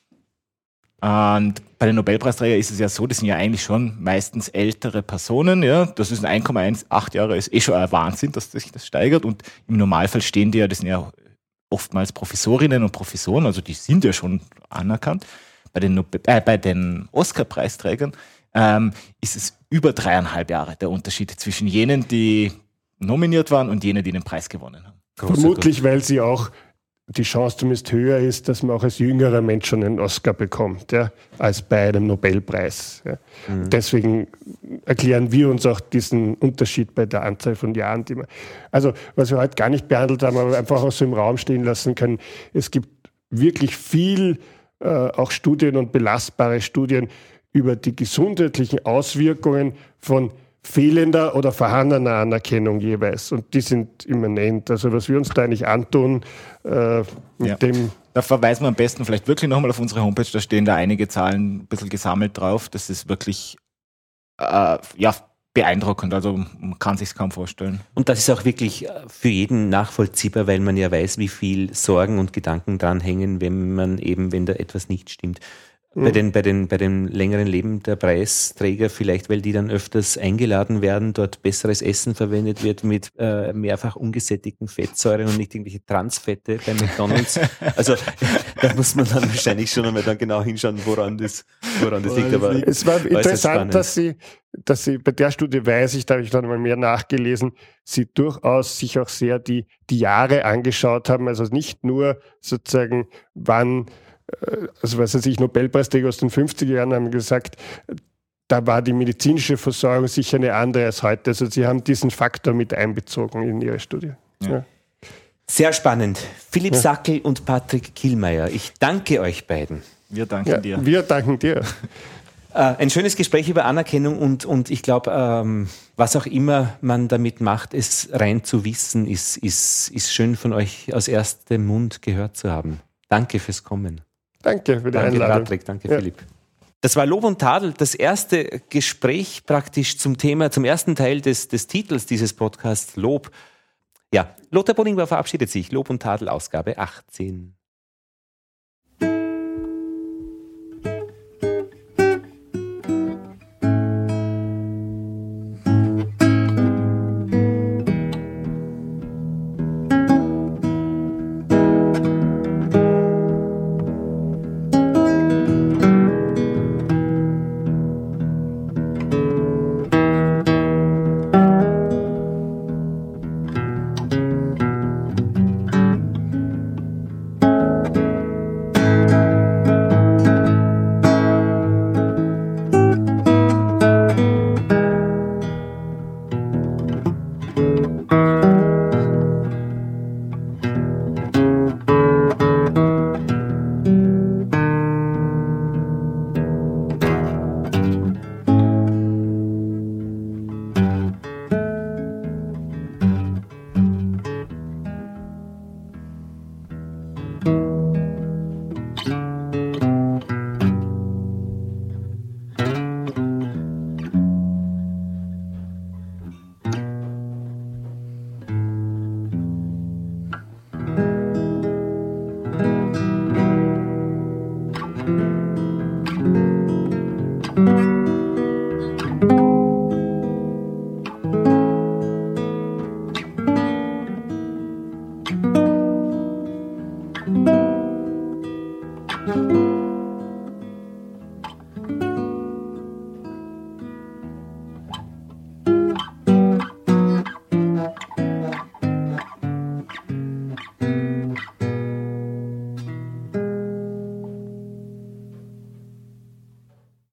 Und bei den Nobelpreisträgern ist es ja so, das sind ja eigentlich schon meistens ältere Personen. Ja, das ist 1,18 Jahre, ist schon ein Wahnsinn, dass sich das steigert. Und im Normalfall stehen die ja, das sind ja oftmals Professorinnen und Professoren, also die sind ja schon anerkannt. Bei den Oscar-Preisträgern ist es über 3,5 Jahre der Unterschied zwischen jenen, die nominiert waren und jenen, die den Preis gewonnen haben. Vermutlich, weil sie auch die Chance zumindest höher ist, dass man auch als jüngerer Mensch schon einen Oscar bekommt, ja, als bei einem Nobelpreis. Ja. Deswegen erklären wir uns auch diesen Unterschied bei der Anzahl von Jahren, die man. Also, was wir heute gar nicht behandelt haben, aber einfach auch so im Raum stehen lassen können, es gibt wirklich viel auch Studien und belastbare Studien über die gesundheitlichen Auswirkungen von fehlender oder vorhandener Anerkennung jeweils. Und die sind immanent. Also was wir uns da eigentlich antun, dem... Da verweisen wir am besten vielleicht wirklich nochmal auf unsere Homepage, da stehen da einige Zahlen ein bisschen gesammelt drauf. Das ist wirklich beeindruckend, also man kann sich es kaum vorstellen. Und das ist auch wirklich für jeden nachvollziehbar, weil man ja weiß, wie viel Sorgen und Gedanken dran hängen, wenn da etwas nicht stimmt. Bei den längeren Leben der Preisträger vielleicht, weil die dann öfters eingeladen werden, dort besseres Essen verwendet wird mit mehrfach ungesättigten Fettsäuren und nicht irgendwelche Transfette bei McDonald's. Also da muss man dann wahrscheinlich schon einmal dann genau hinschauen, woran das liegt. Aber es war interessant, dass sie bei der Studie weiß ich, da habe ich dann mal mehr nachgelesen, sie durchaus sich auch sehr die Jahre angeschaut haben, also nicht nur sozusagen wann. Also was weiß ich, Nobelpreisträger aus den 50er Jahren haben gesagt, da war die medizinische Versorgung sicher eine andere als heute. Also sie haben diesen Faktor mit einbezogen in ihre Studie. Ja. Sehr spannend. Philipp Sackel und Patrick Kielmeier, ich danke euch beiden. Wir danken dir. Wir danken dir. Ein schönes Gespräch über Anerkennung und ich glaube, was auch immer man damit macht, es rein zu wissen, ist schön von euch aus erstem Mund gehört zu haben. Danke fürs Kommen. Danke für die Einladung. Danke Patrick, danke Philipp. Das war Lob und Tadel, das erste Gespräch praktisch zum ersten Teil des Titels dieses Podcasts, Lob. Ja, Lothar Bodingbauer verabschiedet sich. Lob und Tadel, Ausgabe 18.